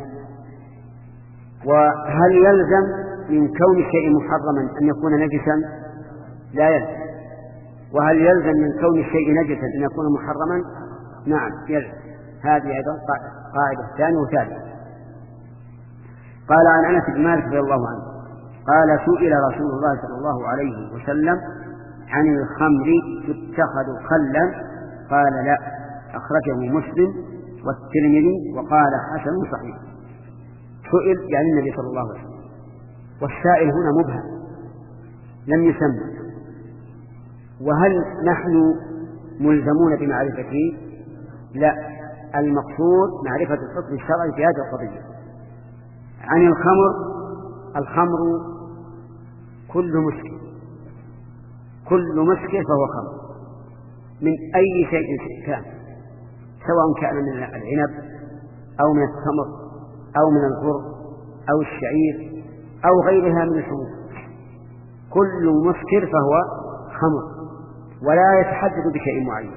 وهل يلزم من كون الشيء محرما أن يكون نجسا؟ لا يلزم. وهل يلزم من كون الشيء نجسا أن يكون محرما؟ نعم يلزم. هذه أيضا قاعدة ثانية وثالثة. قال عن أنس بن مالك رضي الله عنه قال سئل رسول الله صلى الله عليه وسلم عن الخمر تتخذ خلا قال لا، أخرجه مسلم والترمذي وقال حسن صحيح. سئل يعني النبي صلى الله عليه وسلم، والسائل هنا مبهم لم يسمى. وهل نحن ملزمون بمعرفته؟ لا، المقصود معرفة الحكم الشرعي في هذه القضية. عن الخمر، الخمر كل مسكر، كل مسكر فهو خمر من أي شيء كان، سواء كان من العنب أو من التمر أو من البر أو الشعير أو غيرها من الحبوب، كل مسكر فهو خمر ولا يتحدد بشيء معين.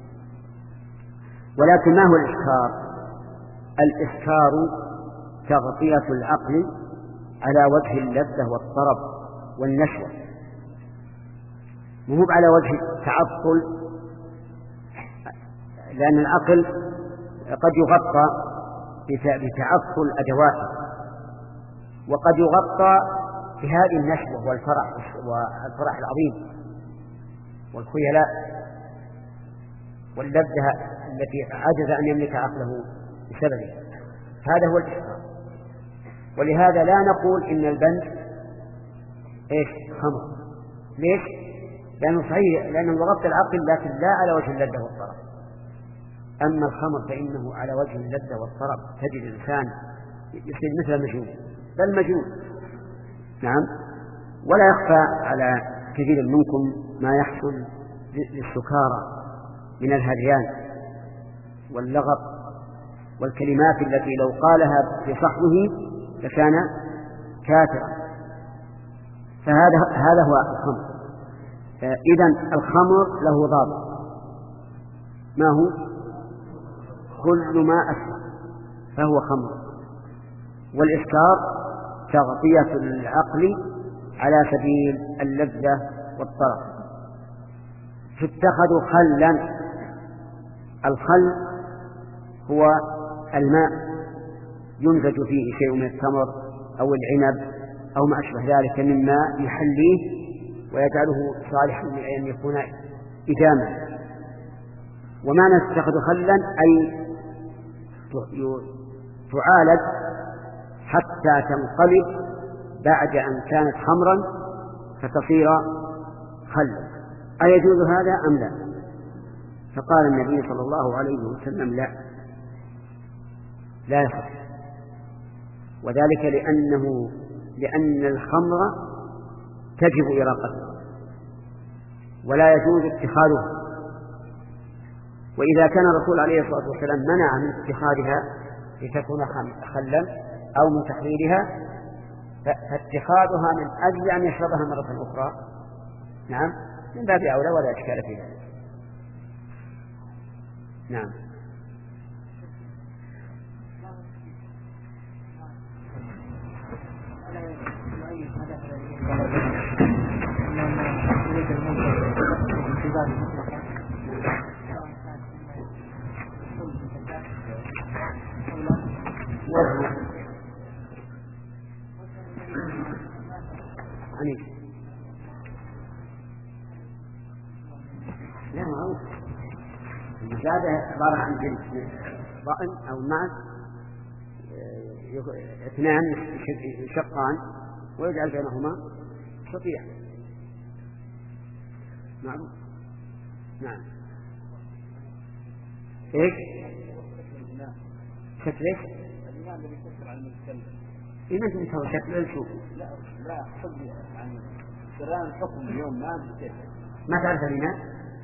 ولكن ما هو الإسكار؟ الإسكار تغطية العقل على وجه اللذة والطرب والنشوة، مو على وجه التعطل، لأن العقل قد يغطى بتعطل أدواته، وقد يغطى بهذه النشوة والفرح والفرح العظيم والخيلاء واللذة التي عجز أن يملك عقله بسببه. هذا هو الإسكار. ولهذا لا نقول إن البنج إيش خمر. ليش؟ لأنه صحيح، لأنه يغطي العقل لكن لا على وجه اللذة والطرب. أما الخمر فإنه على وجه اللذة والطرب، تجد الإنسان يصير مثل المجنون بل مجنون. نعم. ولا يخفى على كثير منكم ما يحصل للسكارى من الهذيان واللغط والكلمات التي لو قالها بصحبه لكان كافرا. فهذا هذا هو الخمر. إذن الخمر له ضابط، ما هو؟ كل ما أسكر فهو خمر. والإسكار تغطية العقل على سبيل اللذة والطرب. تتخذ خلا، الخل هو الماء ينتج فيه شيء من التمر أو العنب أو ما أشبه ذلك مما يحليه ويجعله صالحا لأن يكون إداما. ومعنى تتخذ خلا أي تعالج حتى تنقلب بعد أن كانت خمرا فتصير خلا. أيجوز هذا أم لا؟ فقال النبي صلى الله عليه وسلم لا، لا يصح. وذلك لأنه لأن الخمر تجب إراقتها ولا يجوز اتخاذها. وإذا كان الرسول عليه الصلاة والسلام منع من اتخاذها لتكون خلا أو من تحليلها، فاتخاذها من أجل أن يشربها مرة أخرى نعم من باب أولى ولا إشكال في ذلك. نعم. لا معروف السادة عبارة عن جلد ضأن أو معز، اثنان شقان ويجعل بينهما سطيع. معروف. نعم. ايش؟ شكل ايش؟ الإمام الذي يفسر عن المتكلم. إيه ما أنت تسوي شكل شوف. لا لا حكم عن سلام حكم اليوم ما كيف. ما تعرف الإمام؟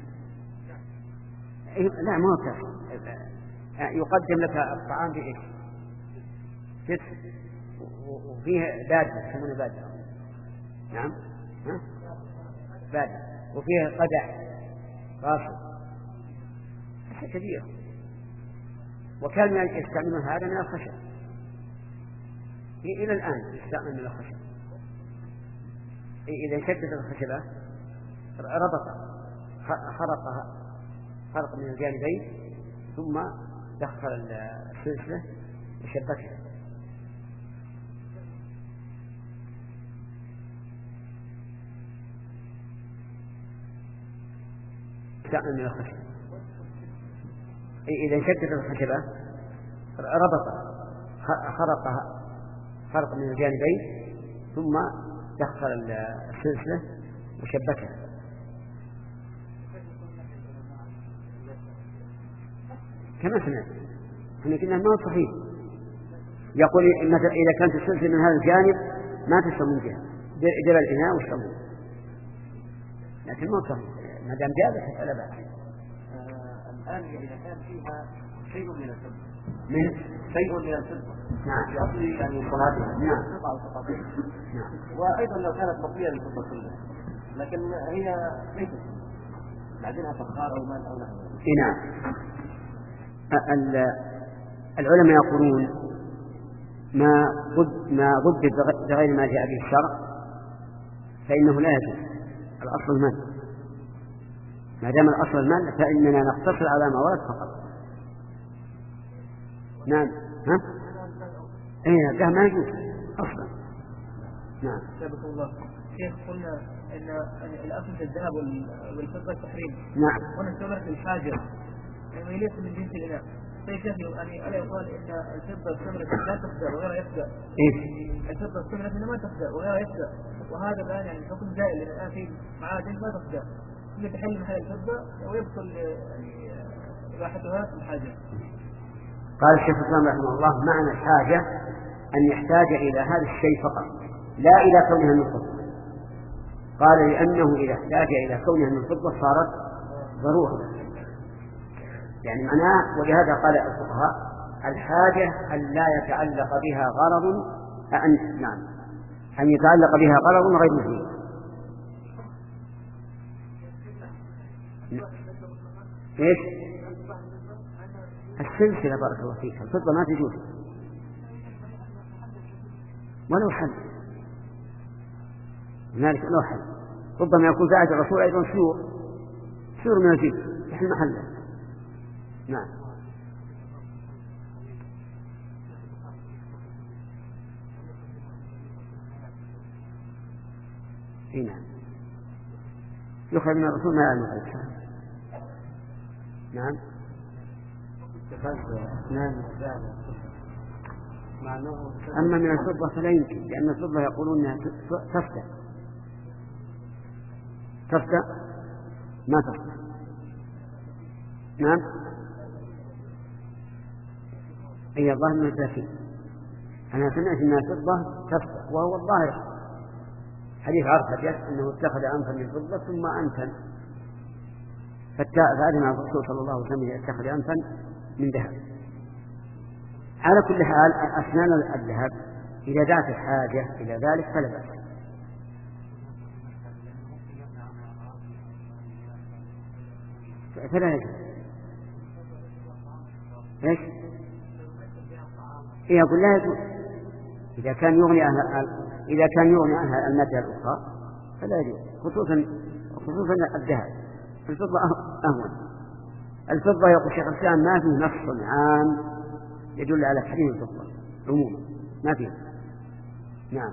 لا ما هو كافي. يقدم لك الطعام بإيش؟ كتف وفيه بادة يسمونه بادة. نعم. ها؟ بادة وفيه قدح قاصر كبير، وكان يستعملون هذا من الخشب إلى الآن يستعمل من الخشب. إذا شدد الخشبة ربط خرقها خرق من الجانبين ثم دخل السلسلة وشبكها. يستعمل من الخشب. إذا شدد الخشبة ربط خرقها خرق من الجانبين ثم دخل السلسلة وشبكها. كما سمعت احنا قلنا ما هو صحيح. يقول إذا كانت السلسلة من هذا الجانب ما تشرب من جهة دير الإناء واشربه، لكن ما هو صحيح ما دام جابت فلا بأس. الآن إذا كان فيها شيء من الفضة من شيء من الفضة نعم يعطي يعني صلاتها نعم قطعة وقطعتين. نعم. وأيضا لو كانت مطوية للفضة كلها لكن هي ليست بعدينها فخار أو مال أو نحو. نعم. العلماء يقولون ما ضد ما ضد بغير ما جاء به الشرع فإنه لا يجوز. الأصل المنع. ما دام الأصل المنع فإننا نقتصر على ما ورد فقط. نعم. ها؟ إيه ده ما يجوز أصلا. نعم. سبحان الله. شيخ قلنا إن الأصل في الذهب والفضة التحريم. نعم. هنا استمرت الحاجة يعني ليس من جنس الإناء. طيب شيخ يعني ألا يقال إن الفضة استمرت لا تخدع وغيرها يخدع. إيه؟ الفضة استمرت إنها ما تخدع وغيرها يخدع، وهذا الآن يعني حكم زائل لأن الآن في معادن ما تخدع. هي تحل محل الفضة ويبطل يعني إباحتها في الحاجة. قال الشيخ الإسلام رحمه الله معنى الحاجة أن يحتاج إلى هذا الشيء فقط لا إلى كونها من فضة. قال لأنه إذا احتاج إلى كونها من فضة صارت ضرورة يعني معناه. ولهذا قال الفقهاء الحاجة أن لا يتعلق بها غرض أن نعم أن يتعلق بها غرض غير مفيد. إيش؟ السلسلة بارك الله فيك الفضة ما تجوز ولو حل هنالك لو حل. ربما يكون زائد الرسول أيضا سيور سيور من الجيل يحل محله. نعم. اي نعم يخرج من الرسول ما يعلم الإنسان. نعم. أما من الفضة فلا يمكن لأن الفضة يقولون أنها تفتى تفتى ما تفتى. نعم. أي الظاهر من الثلاثين أنا سمعت أن الفضة تفتى وهو الظاهر حديث عرفة أنه اتخذ أنفا من فضة ثم أنفا فأذن الرسول صلى الله عليه وسلم اتخذ أنفا من ذهب. على كل حال أسنان الذهب إذا دعت الحاجة إلى ذلك فلا بأس. فلا يجوز. ايش؟ إيه أقول لا يجوز إذا كان يغني عنها إذا كان يغني عنها المادة الأخرى فلا يجوز خصوصا خصوصا الذهب. الفضة أهون. الفضة يقول الشيخ الإسلام ما فيه نص عام يدل على تحريم الفضة عموما ما فيه. نعم.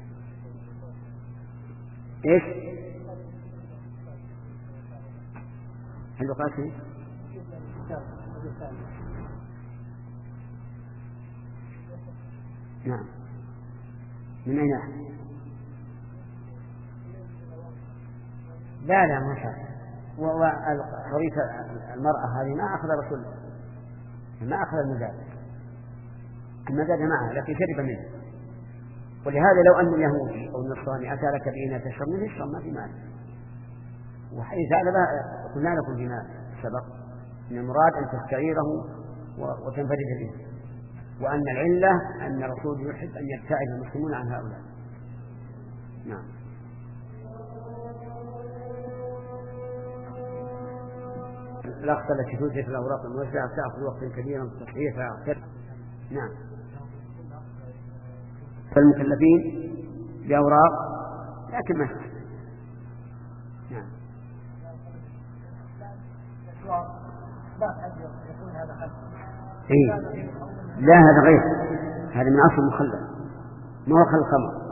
ايش؟ هل قاتل نعم. من أين أحد؟ لا لا ما شاء وحريث المرأة هذه ما أخذ رسول ما أخذ المزاد المزاد معها لكن شرب منه. ولهذا لو أن اليهودي أو النصراني أتى لك بإناء تشرب منه اشرب ما في مال. وحديث هذا قلنا لكم فيما سبق أن المراد أن تستعيره وتنفرد به، وأن العلة أن الرسول يحب أن يبتعد المسلمون عن هؤلاء. نعم. الأخطاء التي توجد في الأوراق الموزعة تأخذ وقتا كبيرا في تصحيحها أكثر. نعم. فالمكلفين بأوراق لكن ما نعم. إيه؟ لا هذا غير، هذا من أصل مخلل ما هو خل الخمر،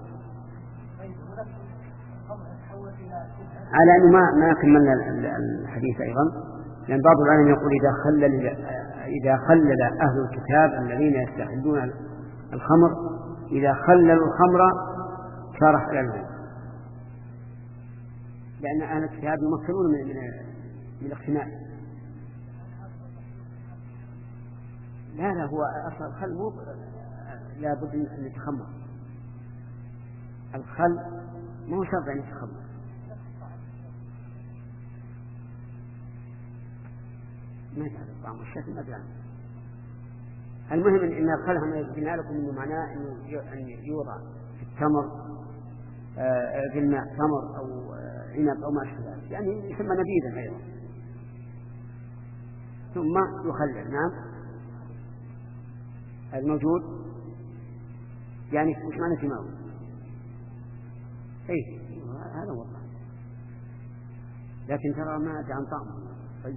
على أنه ما ما كملنا الحديث أيضا، لأن بعض العلماء يقول إذا خلل إذا خلل أهل الكتاب الذين يستحلون الخمر إذا خللوا الخمر صار حلالا، لأن أهل الكتاب يمثلون من من من الاقتناء. لا لا هو أصل الخل مو لا بد أن يتخمر، الخل مو شرط أن يتخمر. ما تعرف الطعم والشكل ما تعرف. المهم إن الخل هم يجبنا لكم إنه معناه إنه أن يوضع في التمر في الماء تمر أو عنب أو ما أشبه ذلك، يعني يسمى نبيذا أيضا ثم يخلل. نعم. الموجود يعني مش معنى كيماوي. اي هذا هو، لكن ترى ما أدري عن طعمه. طيب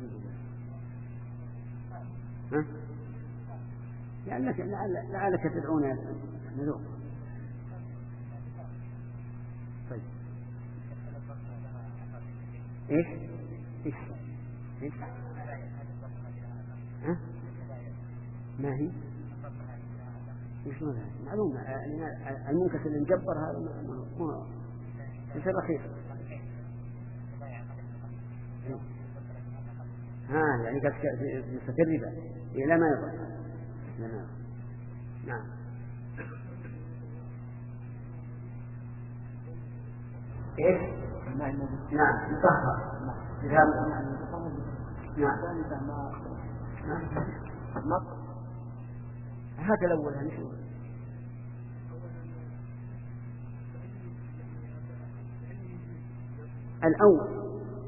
ها لعلك لعلك تدعون نذوق. طيب ايش ايش ايش ها ما هي مش معلومة المنكسر اللي مجبر هذا هو ليس رخيص. ها يعني قد مستقربة إلى ما يضع. نعم. إيش؟ نعم مطهر. نعم. هذا الأول هنشوف. الأول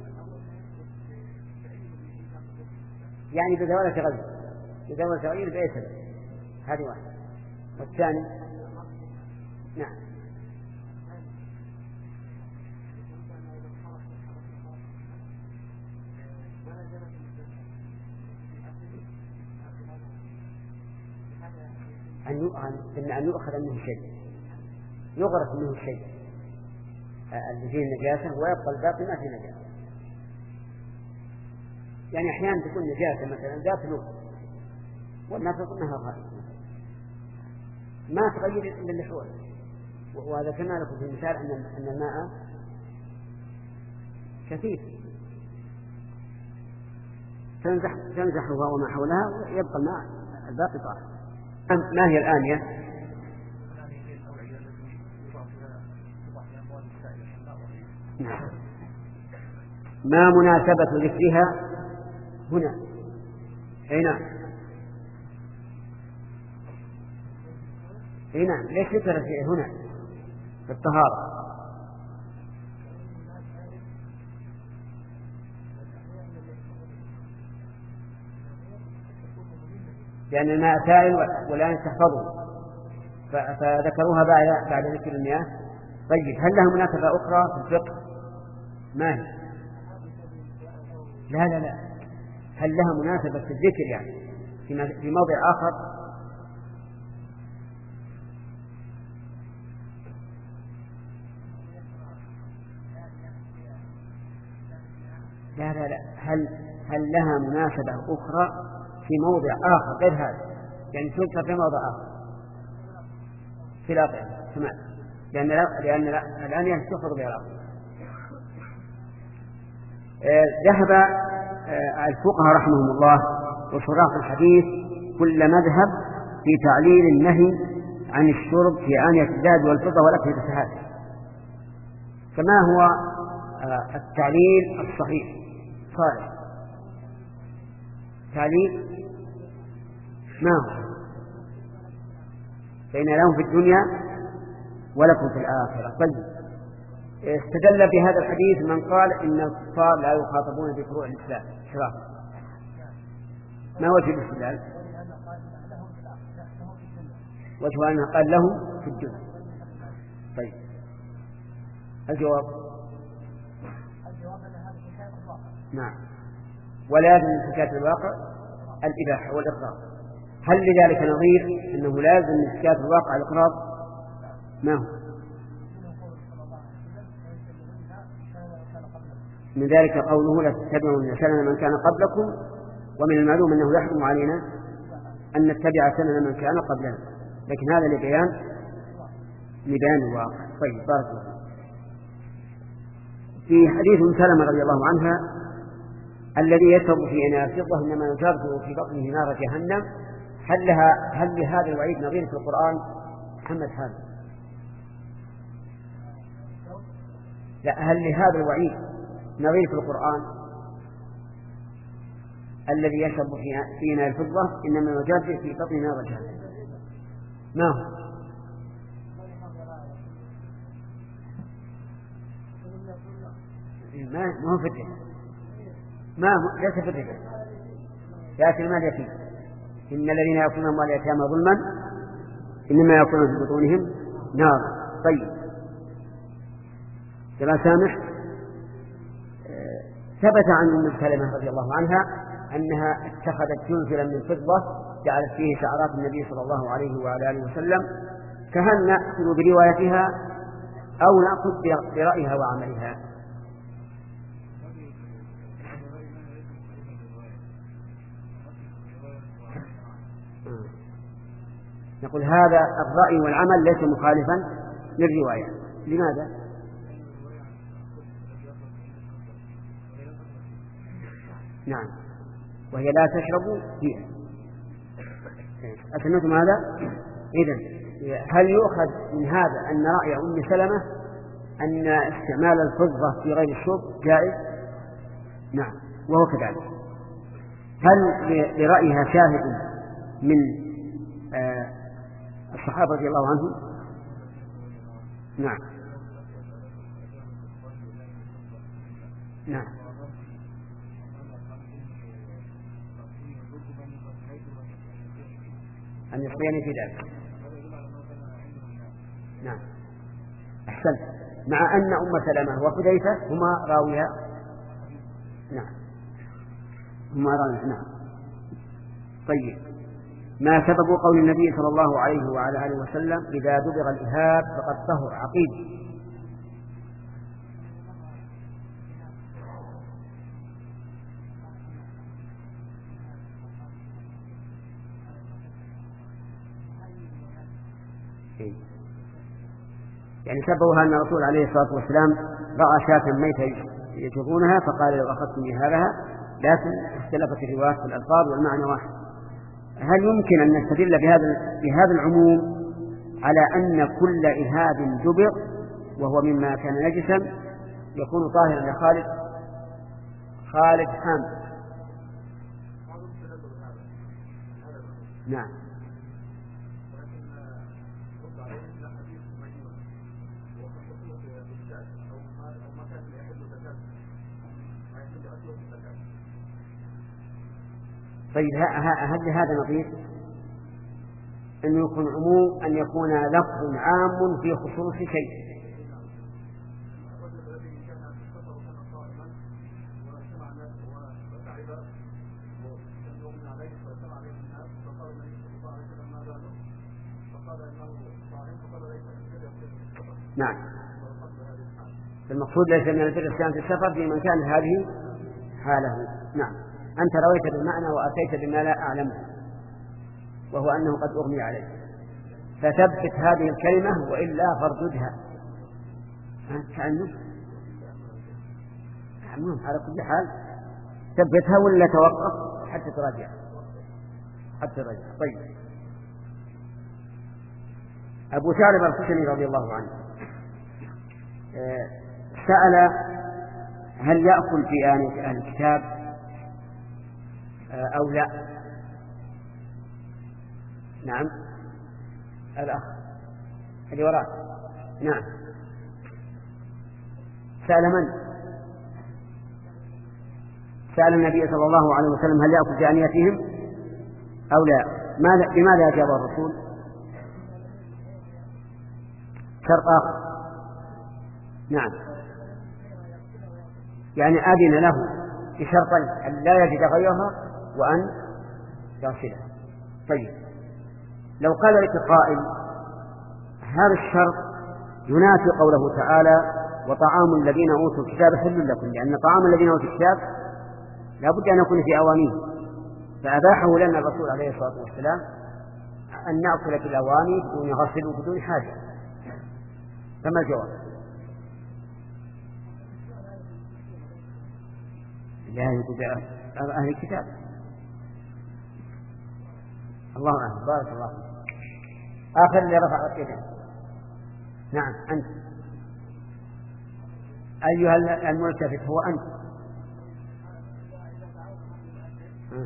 يعني بدولة غير بدولة غير بأي سبب، هذه واحدة. والثاني نعم أن يؤخذ منه شيء، يغرس منه الشيء اللي فيه النجاسة ويبقى الباقي ما فيه نجاسة. يعني أحيانا تكون نجاسة مثلا ذات لون والناس يقول أنها غائب ما تغير إلا اللي حوله. وهذا كما لكم في المثال أن الماء كثير تنزح تنزحها وما حولها ويبقى الماء الباقي طاهر. ما هي الآنية؟ نعم. ما مناسبة ذكرها هنا؟ أي نعم. أي نعم. ليش ذكر هنا في الطهارة؟ لأن الماء سائل والآن تحفظه فذكروها بعد بعد ذكر المياه. طيب هل لها مناسبة أخرى في الفقه؟ ما هي؟ لا لا لا هل لها مناسبة في الذكر يعني في موضع آخر؟ لا لا لا هل هل لها مناسبة أخرى في موضع آخر غير هذا، يعني تذكر في موضع آخر في الأطعمة تمام، لأن لأن الآن تخرج بالأطعمة. ذهب الفقهاء رحمهم الله وشراح الحديث كل مذهب في تعليل النهي عن الشرب في آنية الذهب والفضة والأكل هذا. فما هو التعليل الصحيح صالح؟ تعليل ما هو؟ فإن لهم في الدنيا ولكم في الآخرة. طيب، استدل بهذا الحديث من قال إن الكفار لا يخاطبون بفروع الإسلام. شراف ما وجه الاستدلال؟ وجه أنه قال له في الدنيا. طيب، الجواب نعم، ولا يلزم من حكاية الواقع الإباحة والإقرار. هل لذلك نظير أنه لازم من حكاية الواقع الإقرار؟ ما هو؟ من ذلك قوله لا تتبعوا من سنن من كان قبلكم، ومن المعلوم أنه يحرم علينا أن نتبع سنن من كان قبلنا، لكن هذا لبيان لبيان الواقع. طيب، بارك الله. في حديث سلمة رضي الله عنها الذي يشرب في إناء الفضة إنما يجرده في بطنه نار جهنم، هل لها هل لهذا الوعيد نظير في القرآن؟ محمد حامد، لا، هل لهذا الوعيد نظير في القرآن؟ الذي يشرب في إناء الفضة إنما يجرده في بطنه نار جهنم، ما هو؟ ما هو فتح، ما هو ليس فتح. يأتي المال يتيم، إن الذين يأكلون أموال اليتامى ظلما إنما يأكلون في بطونهم نار. طيب، كما سامح ثبت عن أم سلمة رضي الله عنها أنها اتخذت جنزلا من فضة جعلت فيه شعرات النبي صلى الله عليه وعلى آله وسلم، فهل نأخذ بروايتها أو نأخذ برأيها وعملها؟ نقول هذا الرأي والعمل ليس مخالفا للرواية. لماذا؟ نعم، وهي لا تشرب فيها. أسمعتم هذا؟ إذن هل يؤخذ من هذا أن رأي أم سلمة أن استعمال الفضة في غير الشرب جائز؟ نعم، وهو كذلك. هل لرأيها شاهد من آه الصحابة رضي الله عنهم؟ نعم نعم أن يصلين في ذلك. نعم، أحسنت. مع أن أم سلمة وحذيفة هما راويها. نعم، هما راويها. نعم. طيب، ما سبب قول النبي صلى الله عليه وعلى آله وسلم إذا دبر الإهاب فقد طهر؟ عقيد. يعني سببها أن الرسول عليه الصلاة والسلام رأى شاة ميتة يجرونها فقال لو أخذتم بهذا، لكن اختلفت الروايات في الألفاظ والمعنى واحد. هل يمكن أن نستدل بهذا بهذا العموم على أن كل إهاب دبر وهو مما كان نجسا يكون طاهرا يا خالد؟ خالد حامد. نعم. طيب، هل هذا نظير أن يكون عموم أن يكون لفظ عام في خصوص شيء؟ نعم، المقصود ليس من البر الإسلام في السفر في من كان هذه حاله. نعم. أنت رويت بالمعنى وأتيت بما لا أعلمه، وهو أنه قد أغمي عليه، فثبت هذه الكلمة وإلا فارددها. كأنه المهم على كل حال ثبتها ولا توقف حتى تراجع حتى تراجع. طيب، أبو ثعلبة الخشني رضي الله عنه سأل هل يأكل في آنية أهل الكتاب أو لا؟ نعم، الأخ اللي وراك. نعم، سأل من؟ سأل النبي صلى الله عليه وسلم هل يأكل في آنيتهم أو لا؟ ماذا بماذا أجاب الرسول؟ شرط آخر. نعم، يعني أذن له بشرطين: أن لا يجد غيرها وأن يغسلها. طيب، لو قال لك قائل هذا الشرط ينافي قوله تعالى: وطعام الذين أوتوا الكتاب حل لكم، لأن طعام الذين أوتوا الكتاب لا بد أن يكون في أوانيه، فأباحه لنا الرسول عليه الصلاة والسلام أن نأكل في الأواني بدون غسل وبدون حاجة. فما الجواب؟ لا يجوز أهل الكتاب. الله أعلم. بارك الله فيك. آخر اللي رفع يده. نعم، أنت أيها الملتفت، هو أنت. أه.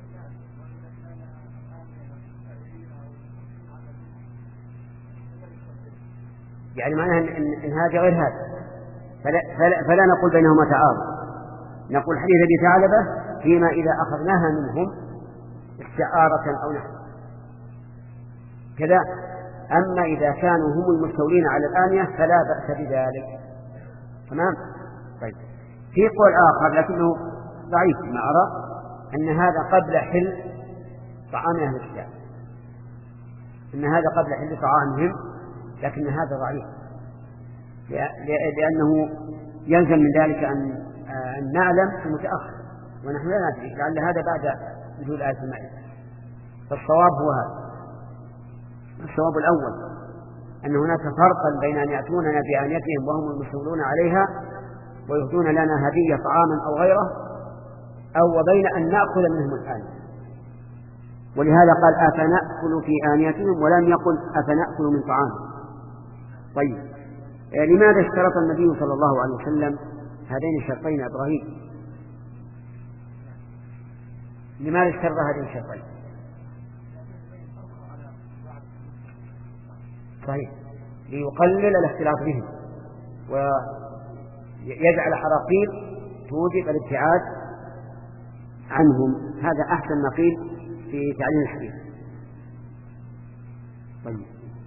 يعني معناها إن, إن هذا غير هذا، فلا, فلا, فلا نقول بينهما تعارض، نقول حديث أبي ثعلبة فيما إذا أخذناها منهم استعارة أو نحو كذا. أما إذا كانوا هم المستولين على الآنية فلا بأس بذلك. تمام. طيب، في قول آخر لكنه ضعيف ما أرى، أن هذا قبل حل طعام أهل الكتاب، أن هذا قبل حل طعامهم، لكن هذا ضعيف لأنه يلزم من ذلك أن أن نعلم في المتأخر، ونحن لا ندري، لعل هذا بعد نزول آية المائدة. فالصواب هو هذا. الصواب الأول أن هناك فرقا بين أن يأتوننا بآنيتهم وهم المسؤولون عليها ويهدون لنا هدية طعاما أو غيره، أو وبين أن نأكل منهم الآنية. ولهذا قال أفنأكل في آنيتهم ولم يقل أفنأكل من طعامهم. طيب، لماذا اشترط النبي صلى الله عليه وسلم هذين الشرطين إبراهيم؟ لماذا اشترط هذين الشرطين؟ صحيح، ليقلل الاختلاط بهم ويجعل حراقيل توجب الابتعاد عنهم. هذا أحسن ما قيل في تعليم الحديث. طيب،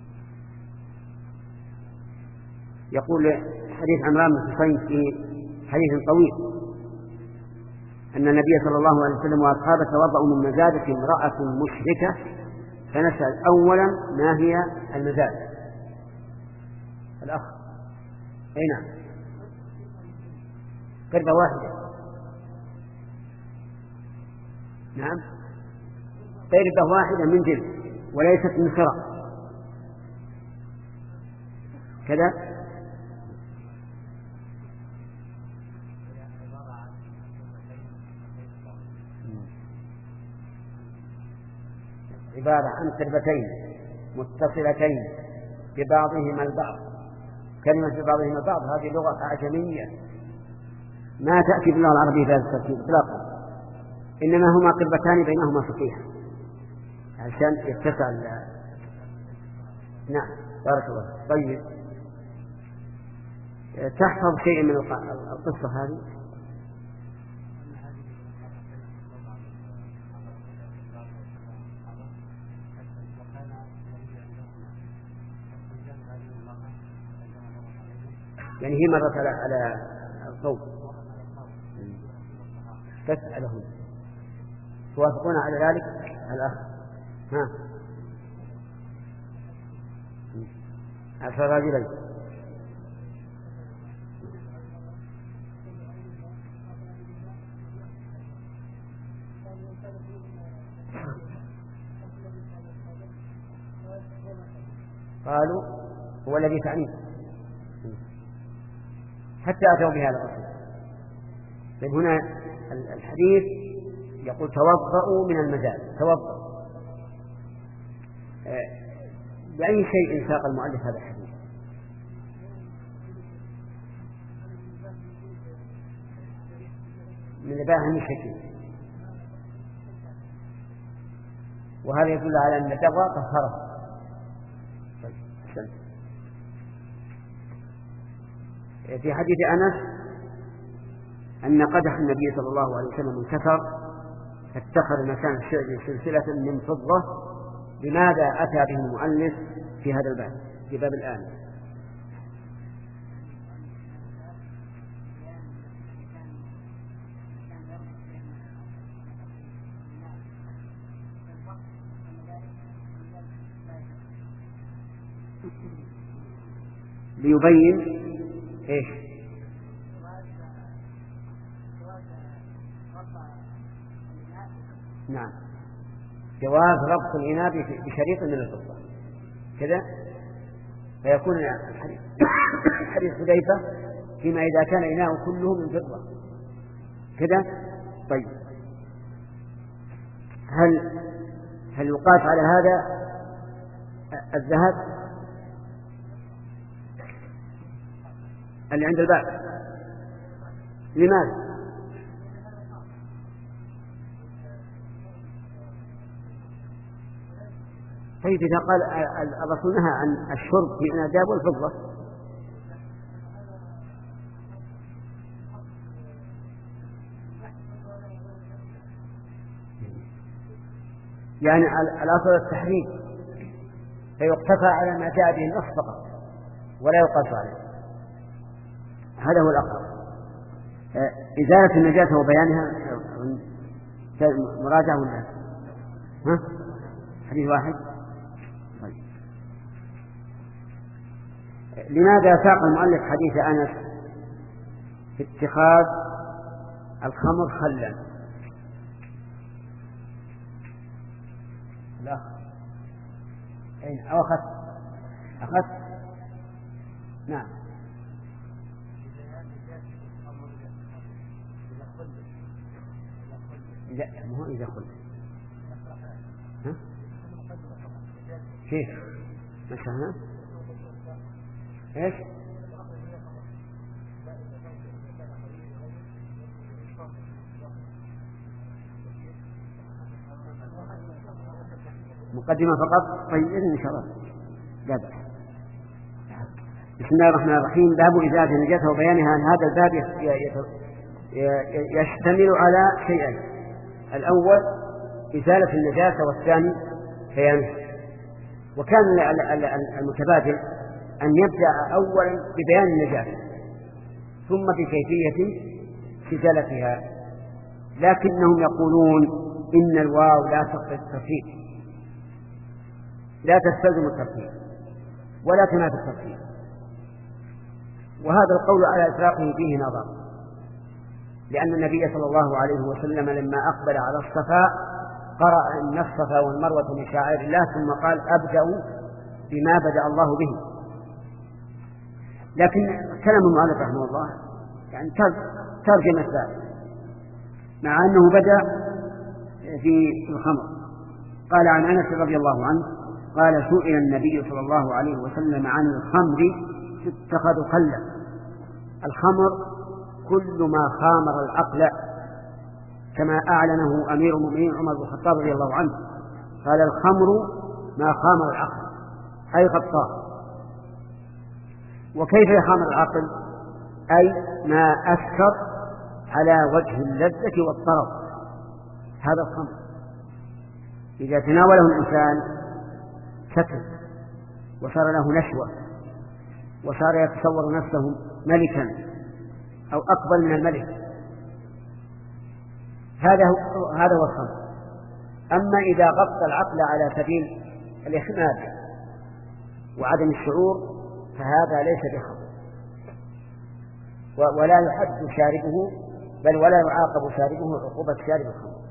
يقول حديث عمران بن حصين في حديث طويل أن النبي صلى الله عليه وسلم وأصحابه توضأوا من مزادة امرأة مشركة، فنسأل أولا ما هي المزادة؟ الأخ. أي نعم، قردة واحدة. نعم، قردة واحدة من جلد وليست من خرق كذا. عبارة عن قربتين متصلتين ببعضهما البعض. كلمة ببعضهما البعض هذه لغة أعجمية ما تأتي باللغة العربية في هذا الترتيب إطلاقا، إنما هما قربتان بينهما فصيح عشان يتسع. نعم، بارك الله. طيب، تحفظ شيء من القصة هذه؟ يعني هي مرت على على الصوت. تسألهم توافقون على ذلك الأخ؟ ها، عشر رجلين. قالوا هو الذي تعنيه، حتى أتوا بهذا الرسول. طيب هنا الحديث يقول توضؤوا من المزاد، توضؤوا. بأي شيء ساق المؤلف هذا الحديث؟ من إباحة المشركين، وهذا يدل على أن الدواء طهره. في حديث أنس أن قدح النبي صلى الله عليه وسلم من كفر فاتخذ مكان الشعر سلسلة من فضة. لماذا أتى به المؤلف في هذا الباب، في باب الآن؟ ليبين إيش؟ نعم، جواز ربط الإناء بشريط من الفضة كذا، فيكون الحديث حديث حذيفة فيما إذا كان إناء كله من فضة كذا. طيب هل هل يقاس على هذا الذهب اللي عند الباب؟ لماذا؟ طيب إذا قال الرسول نهى عن الشرب في إناء الذهب والفضة، يعني الأصل التحريم، فيقتفى على ما جاء به النص فقط ولا يقاس عليه. هذا هو الأقرب. إزالة النجاسة وبيانها مراجعة ولا ها؟ حديث واحد. طيب. لماذا ساق المؤلف حديث أنس في اتخاذ الخمر خلا؟ لا أين أو أخذت أخذت نعم إذا مو إذا خلد ها كيف مثلا إيش مقدمة فقط. طيب إن شاء الله لا بأس. بسم الله الرحمن الرحيم. باب إزالة النجاسة وبيانها. هذا الباب يشتمل على شيئين: الأول إزالة النجاسة، والثاني بيانها. وكان المتبادل أن يبدأ أولا ببيان النجاسة ثم بكيفية إزالتها، لكنهم يقولون إن الواو لا تقتضي الترتيب، لا تستلزم الترتيب ولا تنافي الترتيب، وهذا القول على إطلاقه فيه نظر، لأن النبي صلى الله عليه وسلم لما أقبل على الصفا قرأ أن الصفا والمروة من شعائر الله، ثم قال أبدأ بما بدأ الله به. لكن كلام المؤلف رحمه الله يعني ترجم ذلك، مع أنه بدأ في الخمر. قال عن أنس رضي الله عنه قال: سئل النبي صلى الله عليه وسلم عن الخمر اتخذ خلا. الخمر كل ما خامر العقل، كما أعلنه أمير المؤمنين عمر بن الخطاب رضي الله عنه، قال: الخمر ما خامر العقل أي غطاه. وكيف يخامر العقل؟ أي ما أسكر على وجه اللذة والطرب، هذا الخمر. إذا تناوله الإنسان سكر وصار له نشوة وصار يتصور نفسه ملكا أو أقبل من الملك، هذا هو هذا هو الخمر. أما إذا غطى العقل على سبيل الإخماد وعدم الشعور فهذا ليس بخمر، ولا يحد شاربه، بل ولا يعاقب شاربه عقوبة شارب الخمر.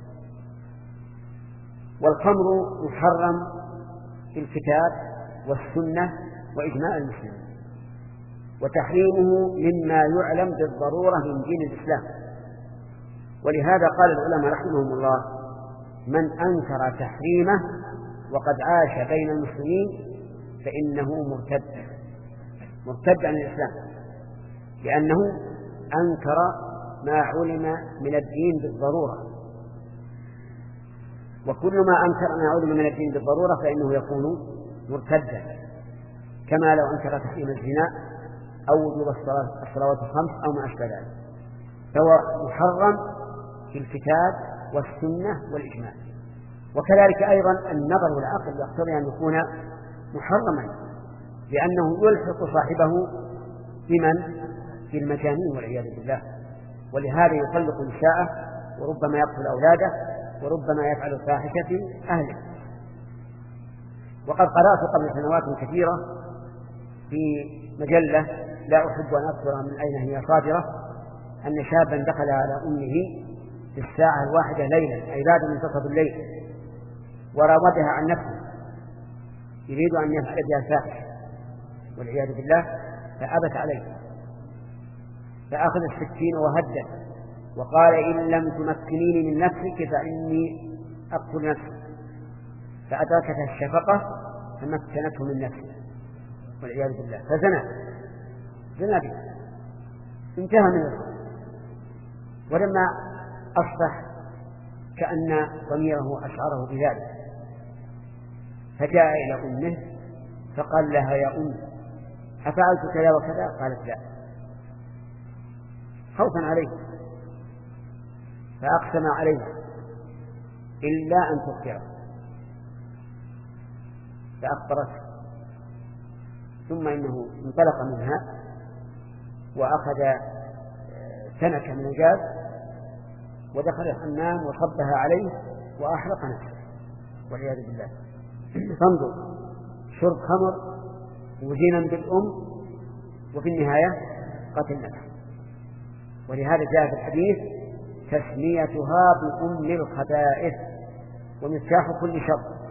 والخمر محرم في الكتاب والسنة وإجماع المسلمين، وتحريمه مما يعلم بالضرورة من دين الإسلام. ولهذا قال العلماء رحمهم الله: من أنكر تحريمه وقد عاش بين المسلمين فإنه مرتد مرتد عن الإسلام، لأنه أنكر ما علم من الدين بالضرورة، وكل ما أنكر ما علم من الدين بالضرورة فإنه يكون مرتدا، كما لو أنكر تحريم الزنا أو وجوب الصلوات الخمس أو ما أشبه ذلك، فهو محرم في الكتاب والسنة والإجماع. وكذلك أيضا النظر والعقل يقتضي أن يكون محرما، لأنه يلحق صاحبه بمن؟ في المجانين والعياذ بالله. ولهذا يطلق نساءه، وربما يقتل أولاده، وربما يفعل الفاحشة في أهله. وقد قرأت قبل سنوات كثيرة في مجلة لا أحب أن أذكر من أين هي صادرة أن شابا دخل على أمه في الساعة الواحدة ليلا، أي بعد منتصف الليل، وراودها عن نفسه يريد أن يفعل بها الفاحشة والعياذ بالله، فأبت عليه، فأخذ السكين وهدد وقال: إن لم تمكنيني من نفسك فإني أقتل نفسي. فأدركتها الشفقة فمكنته من نفسه والعياذ بالله، فزنى زنى به، انتهى من الخطأ. ولما أصبح كأن ضميره أشعره بذلك، فجاء إلى أمه فقال لها: يا أم، أفعلت كذا وكذا؟ قالت: لا، خوفا عليه، فأقسم عليه إلا أن تخبره، فأخبرته، ثم إنه انطلق منها وأخذ سنك من الغاز ودخل الحمام وصبها عليه وأحرق نفسه والعياذ بالله. فانظر، شرب خمر وزنا بالأم، وفي النهاية قتل نفسه. ولهذا جاء في الحديث: تسميتها بأم الخبائث ومفتاح كل شر.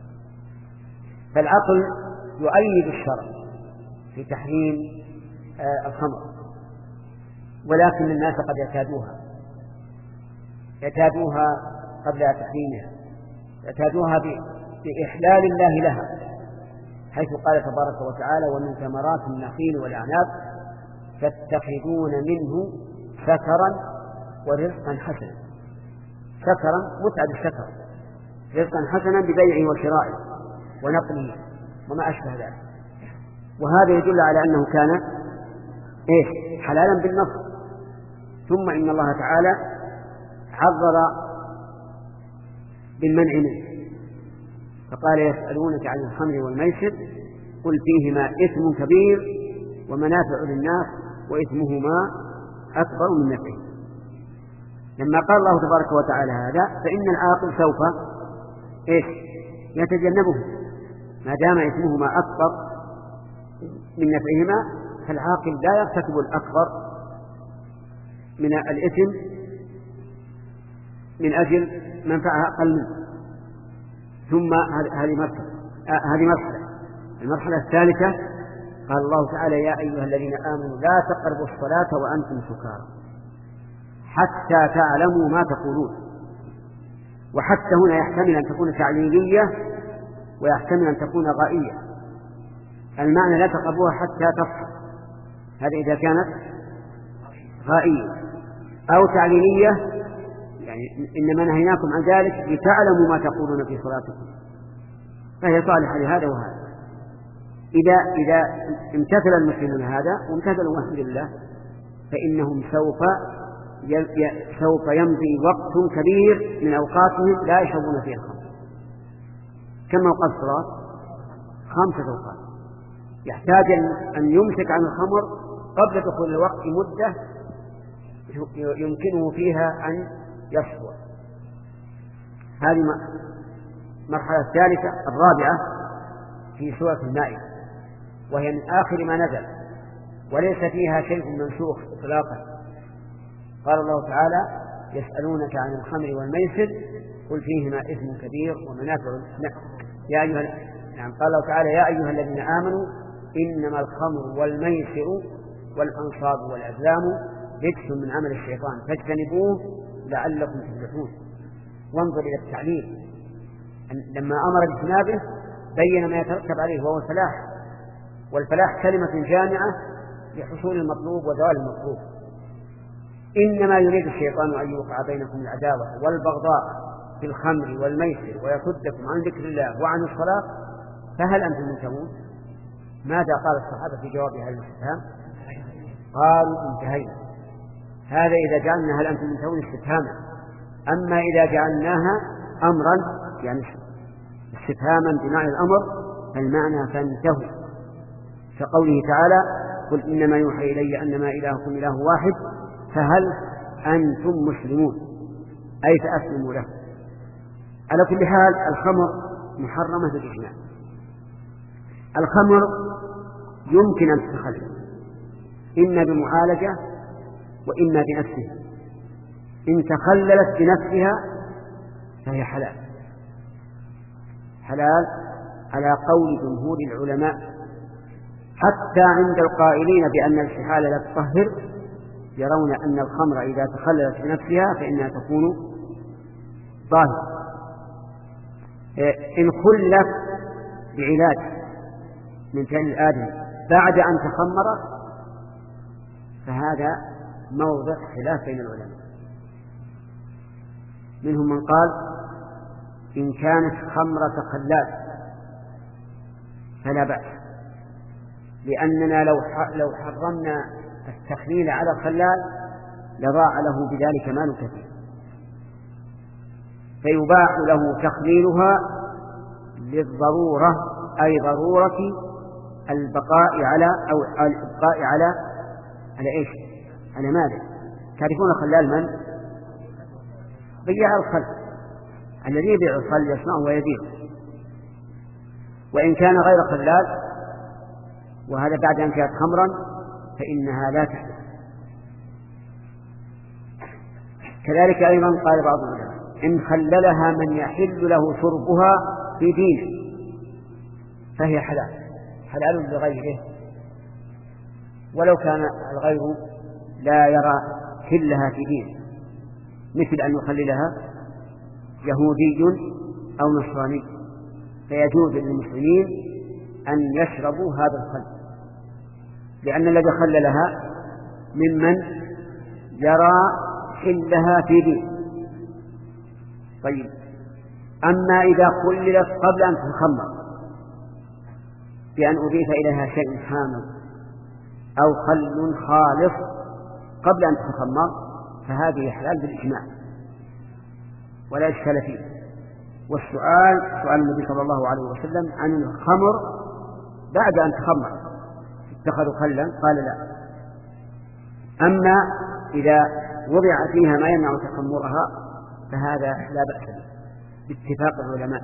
فالعقل يؤيد الشرع في تحريم آه الخمر، ولكن الناس قد يعتادوها يعتادوها قبل تحريمها، يعتادوها بإحلال الله لها، حيث قال تبارك وتعالى: ومن ثمرات النخيل والأعناب تتخذون منه سكرا ورزقا حسنا. سكرا متعب السكر، رزقا حسنا ببيعه وشرائه ونقله وما أشبه ذلك. وهذا يدل على أنه كان إيش؟ حلالا بالنص. ثم إن الله تعالى حذر بالمنع منه، فقال: يسألونك عن الخمر والميسر قل فيهما إثم كبير ومنافع للناس وإثمهما أكبر من نفعه. لما قال الله تبارك وتعالى هذا فإن العاقل سوف إيش؟ يتجنبه، ما دام إثمهما أكبر من نفعهما، فالعاقل لا يرتكب الأكبر من الإثم من أجل منفعة أقل منه. ثم هذه مرحلة هذه مرحلة المرحلة الثالثة قال الله تعالى: يا أيها الذين آمنوا لا تقربوا الصلاة وأنتم سكارى حتى تعلموا ما تقولون. وحتى هنا يحتمل أن تكون تعليلية ويحتمل أن تكون غائية. المعنى لا تقربوها حتى تفصل، هذا إذا كانت غائية، أو تعليلية يعني إنما نهيناكم عن ذلك لتعلموا ما تقولون في صلاتكم، فهي صالحة لهذا وهذا. إذا إذا امتثل المسلمون هذا وامتثلوا والحمد لله، فإنهم سوف سوف يمضي وقت كبير من أوقاتهم لا يشربون فيه الخمر. كم أوقات الصلاة؟ خمسة أوقات. يحتاج أن يمسك عن الخمر قبل دخول الوقت مدة يمكنه فيها أن يصبر. هذه المرحلة الثالثة الرابعة في سورة المائدة، وهي من آخر ما نزل وليس فيها شيء منسوخ إطلاقا. قال الله تعالى: يسألونك عن الخمر والميسر قل فيهما إثم كبير ومنافع. يا أيها نعم قال الله تعالى: يا أيها الذين آمنوا إنما الخمر والميسر والأنصاب والأزلام رجس من عمل الشيطان فاجتنبوه لعلكم تفلحون. وانظر إلى التعليل لما أمر باجتنابه بين ما يترتب عليه وهو الفلاح، والفلاح كلمة جامعة لحصول المطلوب وزوال المطلوب. إنما يريد الشيطان أن يوقع بينكم العداوة والبغضاء في الخمر والميسر ويصدكم عن ذكر الله وعن الصلاة فهل أنتم منتهون؟ ماذا قال الصحابة في جواب هذا الاستفهام؟ قالوا انتهينا. هذا إذا جعلنا هل أنتم منتهون استفهاما. أما إذا جعلناها أمرا يعني استفهاما بمعنى الأمر فالمعنى فانتهوا، كقوله تعالى قل إنما يوحى إلي أنما إلهكم إله واحد فهل أنتم مسلمون، أي فأسلموا له. على كل حال الخمر محرمة بالإجماع. الخمر يمكن أن تتخلل إما بمعالجة وإما بنفسها. إن تخللت بنفسها فهي حلال حلال على قول جمهور العلماء، حتى عند القائلين بأن الفحال لا تطهر يرون أن الخمر إذا تخللت بنفسها فإنها تكون ظاهرة. إن خلت بعلاج من فعل الآدم بعد أن تخمر فهذا موضع خلاف بين العلماء. منهم من قال إن كانت خمرة خلال فلا بأس، لأننا لو لو حرمنا التخليل على الخلال لضاع له بذلك مال كثير، فيباح له تخليلها للضرورة، أي ضرورة البقاء على أو البقاء على على إيش؟ على ماذا؟ تعرفون خلال من؟ بيع الخل، الذي يبيع الخل يصنعه ويبيعه. وإن كان غير خلال وهذا بعد أن كانت خمرا فإنها لا تحدث. كذلك أيضا قال بعض العلماء إن خللها من يحل له شربها في دينه فهي حلال حلال لغيره، ولو كان الغير لا يرى حلها في دينه، مثل أن يخللها يهودي أو نصراني، فيجوز للمسلمين أن يشربوا هذا الخل، لأن الذي خللها ممن يرى حلها في دينه. طيب، أما إذا خللت قبل أن تخمر بأن أضيف إليها شيء حامض أو خل خالص قبل أن تخمر فهذه حلال بالإجماع ولا إشكال فيه. والسؤال سؤال النبي صلى الله عليه وسلم عن الخمر بعد أن تخمر اتخذوا خلا، قال لا. أما إذا وضع فيها ما يمنع تخمرها فهذا لا بأس به باتفاق العلماء.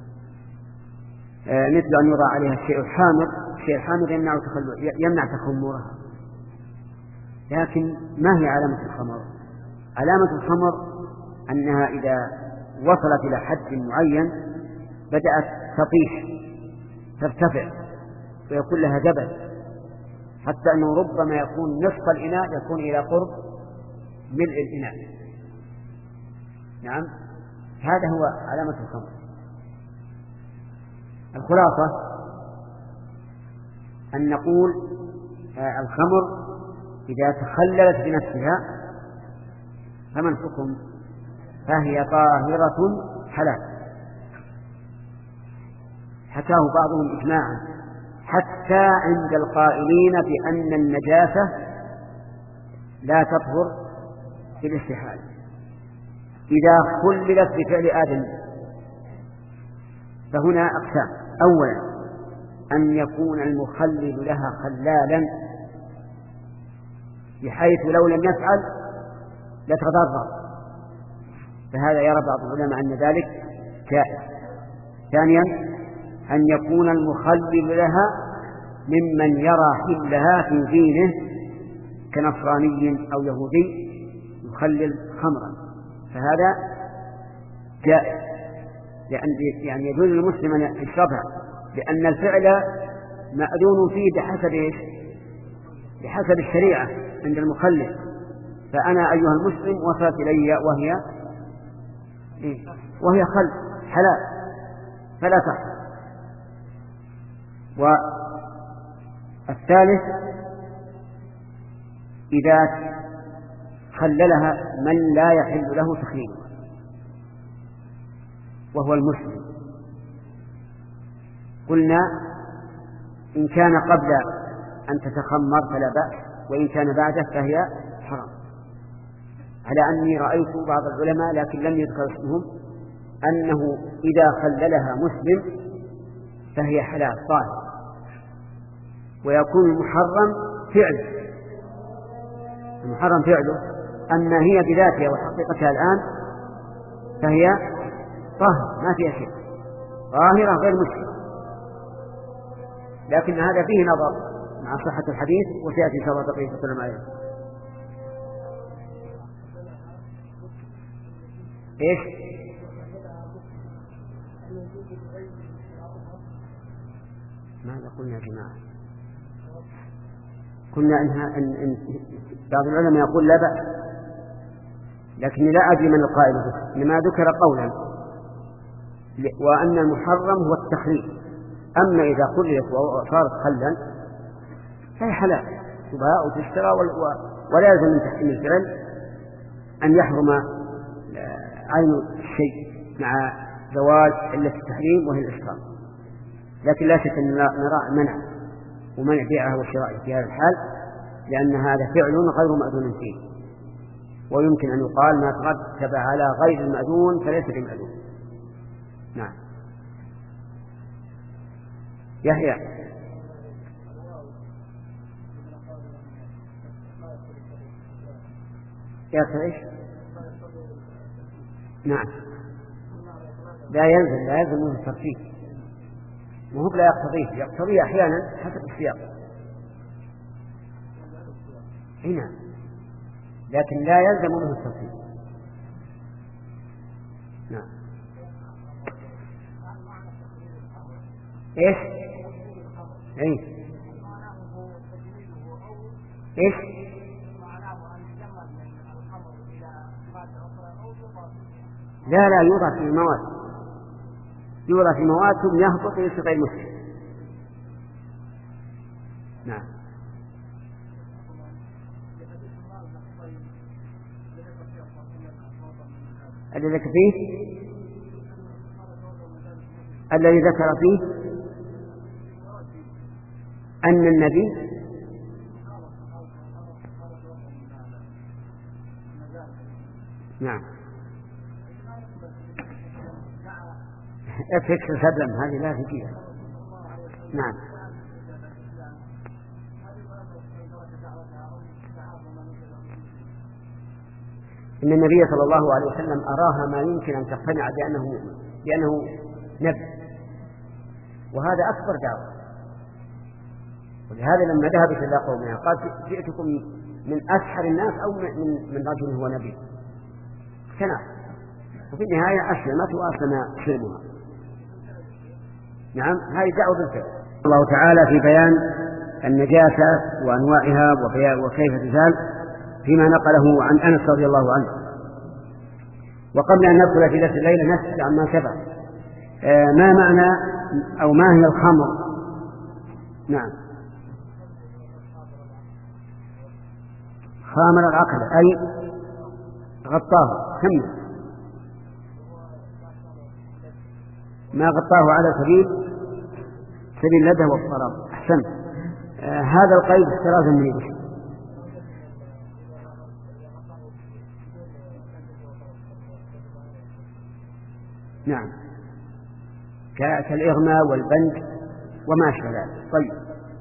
آه مثل أن يوضع عليها الشيء الحامض، الشيء الحامض يمنع يمنع تخمرها. لكن ما هي علامة الخمر؟ علامة الخمر أنها إذا وصلت إلى حد معين بدأت تطيش ترتفع ويكون لها جبل، حتى أنه ربما يكون نصف الإناء يكون إلى قرب ملء الإناء. نعم، هذا هو علامة الخمر. الخلاصة أن نقول آه الخمر إذا تخللت بنفسها فما الحكم؟ فهي طاهرة حلال. حكاه بعضهم إجماعا حتى عند القائلين بأن النجاسة لا تطهر في الاستحالة إذا خللت بفعل آدم. فهنا أقسام: أولا أن يكون المخلل لها خلالا بحيث لو لم يفعل لتضرر، فهذا يرى بعض العلماء أن ذلك جائز. ثانيا أن يكون المخلل لها ممن يرى حلها في دينه كنصراني أو يهودي يخلل خمرا، فهذا جائز، لأن يعني يجوز للمسلم أن يشربها، لأن الفعل مأذون فيه بحسب إيش؟ بحسب الشريعة عند المخلف. فأنا أيها المسلم وصلت إلي وهي إيه؟ وهي خل حلال فلا تحصل. والثالث إذا خللها من لا يحل له تخليلها وهو المسلم، قلنا إن كان قبل أن تتخمر فلا بأس، وإن كان بعده فهي حرام. على أني رأيت بعض العلماء لكن لم يذكر اسمهم أنه إذا خللها مسلم فهي حلال طاهر، ويكون المحرم فعله المحرم فعله أما هي بذاتها وحقيقتها الآن فهي طاهر ما فيها شيء، طاهرة غير مسلم. لكن هذا فيه نظر مع صحة الحديث، وسيأتي إن شاء الله بقية الكلام عليه. إيش؟ ماذا قلنا يا جماعة؟ قلنا إنها إن إن بعض العلماء يقول لا بأس، لكني لا أدري من القائل به، لما ذكر قولا وأن المحرم هو التخليل، أما إذا خللت وصارت خلا فهي حلال تباع وتشترى، ولا يلزم من تحريم الفعل أن يحرم عين الشيء مع زوال علة التحريم وهي الإسكار. لكن لا شك أن نرى منع ومنع بيعها وشرائها في هذا الحال، لأن هذا فعل غير مأذون فيه، ويمكن أن يقال ما ترتب على غير المأذون فليس بمأذون. نعم. يحيى. يا إيش؟ نعم. لا يلزم لا يلزم منه الترتيب، وهو لا يقتضيه، يقتضيه أحيانا حسب السياق. هنا لكن لا يلزم منه الترتيب. نعم. إيش؟ إيش؟ إيش؟ لا لا يوضع في مواد يوضع في مواد ثم يهبط ويصير غير مسلم. نعم. الذي ذكر فيه الذي ذكر فيه أن النبي نعم افكس سبلم هذه لا فيها. نعم. إن النبي صلى الله عليه وسلم أراها ما يمكن أن تقتنع بأنه بأنه نبي، وهذا أكبر دعوة. ولهذا لما ذهبت إلى قومها قال جئتكم من أسحر الناس أو من من رجل هو نبي، اقتنع، وفي النهاية أسلمت وأسلم سلمها. نعم. هذه دعوة بالفعل. الله تعالى في بيان النجاسة وأنواعها وكيف تزال فيما نقله عن أنس رضي الله عنه. وقبل أن ندخل في درس الليلة نسأل عما سبق، آه ما معنى أو ما هي الخمر؟ نعم. خامر العقل أي غطاه، كمل ما غطاه على سبيل سبيل اللذة والطرب. أحسن. آه هذا القيد احترازا من يده. نعم. كالإغماء والبنج وما أشبه ذلك. طيب،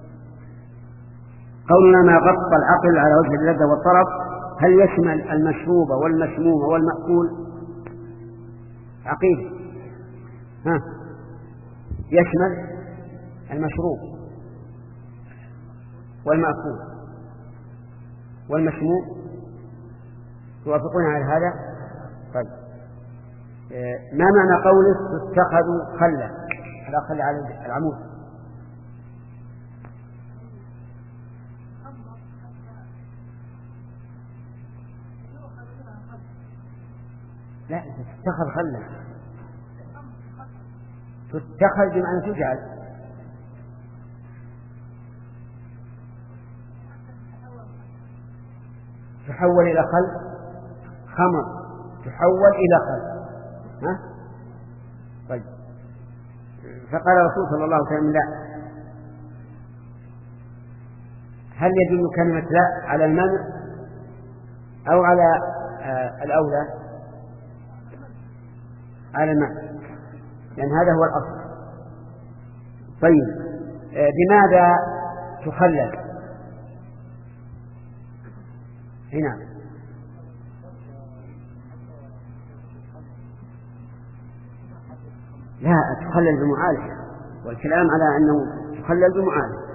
قولنا ما غطى العقل على وجه اللذة والطرب هل يشمل المشروب والمسموم والمأكول؟ عقيل. ها، يشمل المشروب والمأكول والمسموم. توافقون على هذا؟ طيب، ما معنى قوله اتخذوا خلا على خل على العمود؟ لا تتخذ خلا، تتخذ بمعنى تجعل. تحول إلى خل، خمر تحول إلى خل. ها؟ طيب. فقال الرسول صلى الله عليه وسلم لا. هل يدل كلمة لا على المنع أو على آه الأولى؟ على المنع، لأن هذا هو الأصل. طيب آه بماذا تخلل هنا؟ لا تخلل بمعالجة، والكلام على أنه تخلل بمعالجة،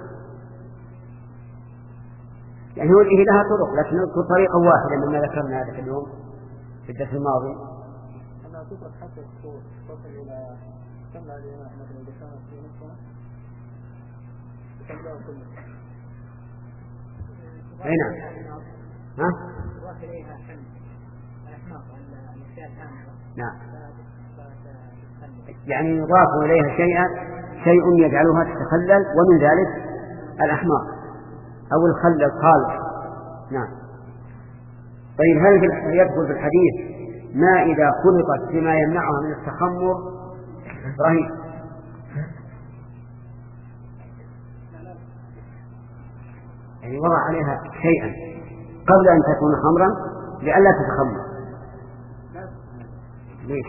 يعني هو هي لها طرق، لكن نذكر طريقة واحدة مما ذكرنا هذا اليوم في الدرس الماضي. أنها تطرق حتى تصل إلى تمنع الإمام مثلا إذا كانت في نصها تمنع كله. أي نعم. ها؟ نعم. يعني يضاف إليها شيئا شيء يجعلها تتخلل، ومن ذلك الأحماق أو الخل الخالص. نعم. طيب هل يدخل في الحديث ما إذا خلطت بما يمنعها من التخمر؟ إبراهيم. يعني وضع عليها شيئا قبل أن تكون خمرا لئلا تتخمر. ليش؟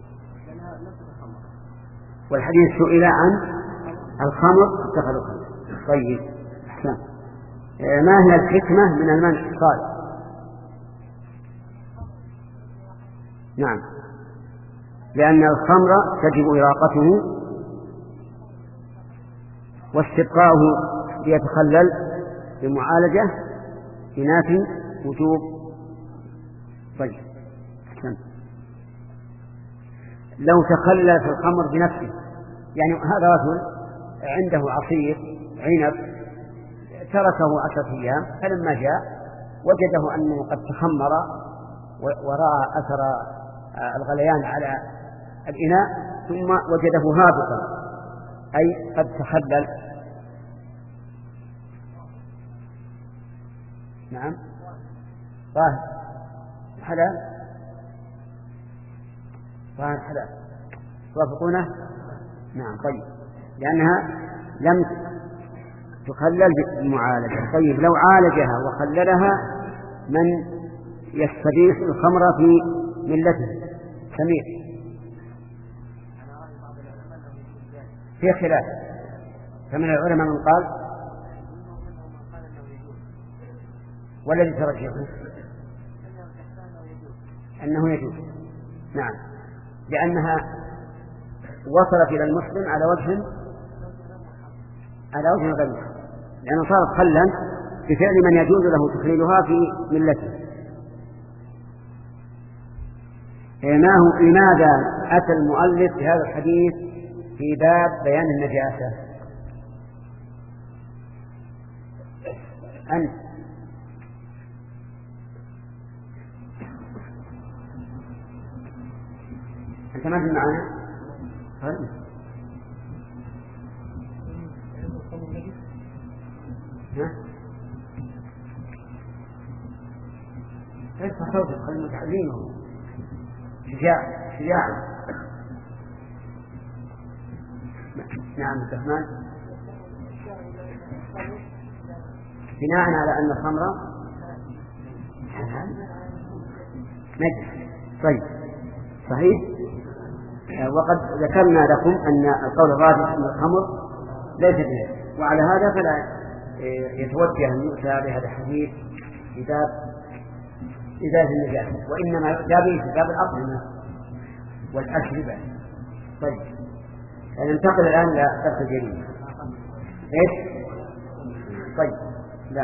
والحديث سئل عن الخمر اتخذوا خمر. طيب أحسن. ما هي الحكمة من المنع الصالح؟ نعم، لأن الخمر تجب إراقته واستبقاؤه ليتخلل بمعالجة ينافي وجوب. طيب أحسن. لو تخلل في الخمر بنفسه، يعني هذا رجل عنده عصير عنب تركه عشرة أيام، فلما جاء وجده أنه قد تخمر ورأى أثر الغليان على الإناء، ثم وجده هابطا أي قد تخلل. نعم طاهر حلال، طاهر حلال، توافقونه؟ نعم. طيب لأنها لم تخلل بالمعالجة. طيب لو عالجها وخللها من يستبيح الخمر في ملته سميع؟ في خلاف، فمن العلماء من قال والذي ترجحه أنه يجوز. نعم، لأنها وصلت إلى المسلم على وجه على وجه غير محرم، لأنها صارت خلا بفعل من يجوز له تخليلها في ملته. ما هو لماذا أتى المؤلف بهذا الحديث في باب بيان النجاسة؟ أنت أنت ما في معنا؟ طيب ها؟ كيف صوتك؟ خلي المتعلمين شجاع شجاع. نعم الرحمن. بناء على أن الخمر نجس. طيب صحيح. وقد ذكرنا لكم أن القول الراجح أن الخمر ليس بنجس، وعلى هذا فلا يتوجه أن يؤتى بهذا الحديث في باب إزالة النجاسة، وإنما يؤتى به في باب الأطعمة والأشربة. طيب ننتقل الآن إلى درس الجريمة. إيش؟ طيب لا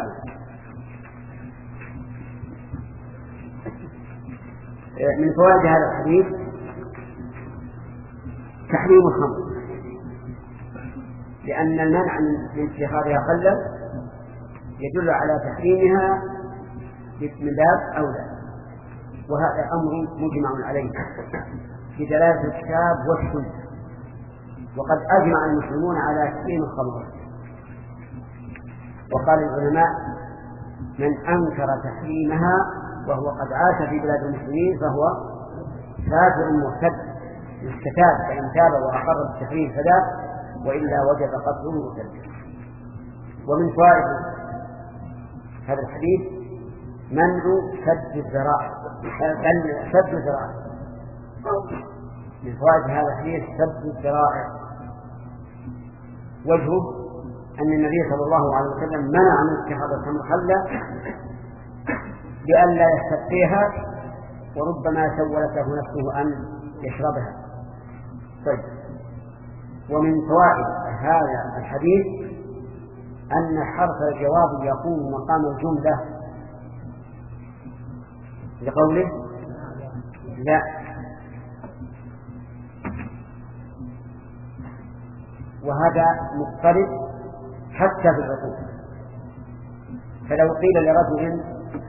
من فوائد هذا الحديث تحريم الخمر، لأن المنع من اتخاذها خلا يدل على تحريمها من باب أولى. وهذا أمر مجمع عليه بدلالة الكتاب والسنة، وقد أجمع المسلمون على تحريم الخمر. وقال العلماء من أنكر تحريمها وهو قد عاش في بلاد المسلمين فهو كافر مرتد، استتاب فإن تاب وأقر بالتحريم فلا، وإلا وجب قتله مرتد. ومن فوائد هذا الحديث منع سد الذرائع، سد الذرائع من فوائد هذا الحديث سد الذرائع. وجهه أن النبي صلى الله عليه وسلم منع من اتخاذ الخمر خلا لئلا يستبقيها وربما سولته نفسه أن يشربها. طيب، ومن فوائد هذا الحديث أن حرف الجواب يقوم مقام الجملة لقوله لا، وهذا مضطرد حتى في العقود. فلو قيل لرجل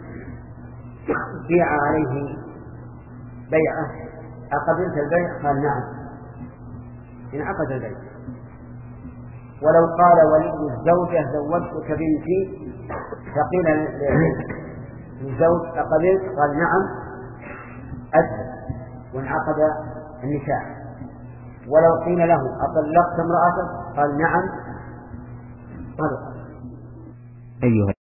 بيع عليه بيعة أقبلت البيع؟ قال نعم، انعقد البيع. ولو قال ولي الزوجة زوجتك بنتي فقيل للزوج أقبلت؟ قال نعم، أدى وانعقد النكاح. ولو قيل له أطلقت امرأتك؟ قال نعم، طلق. أيها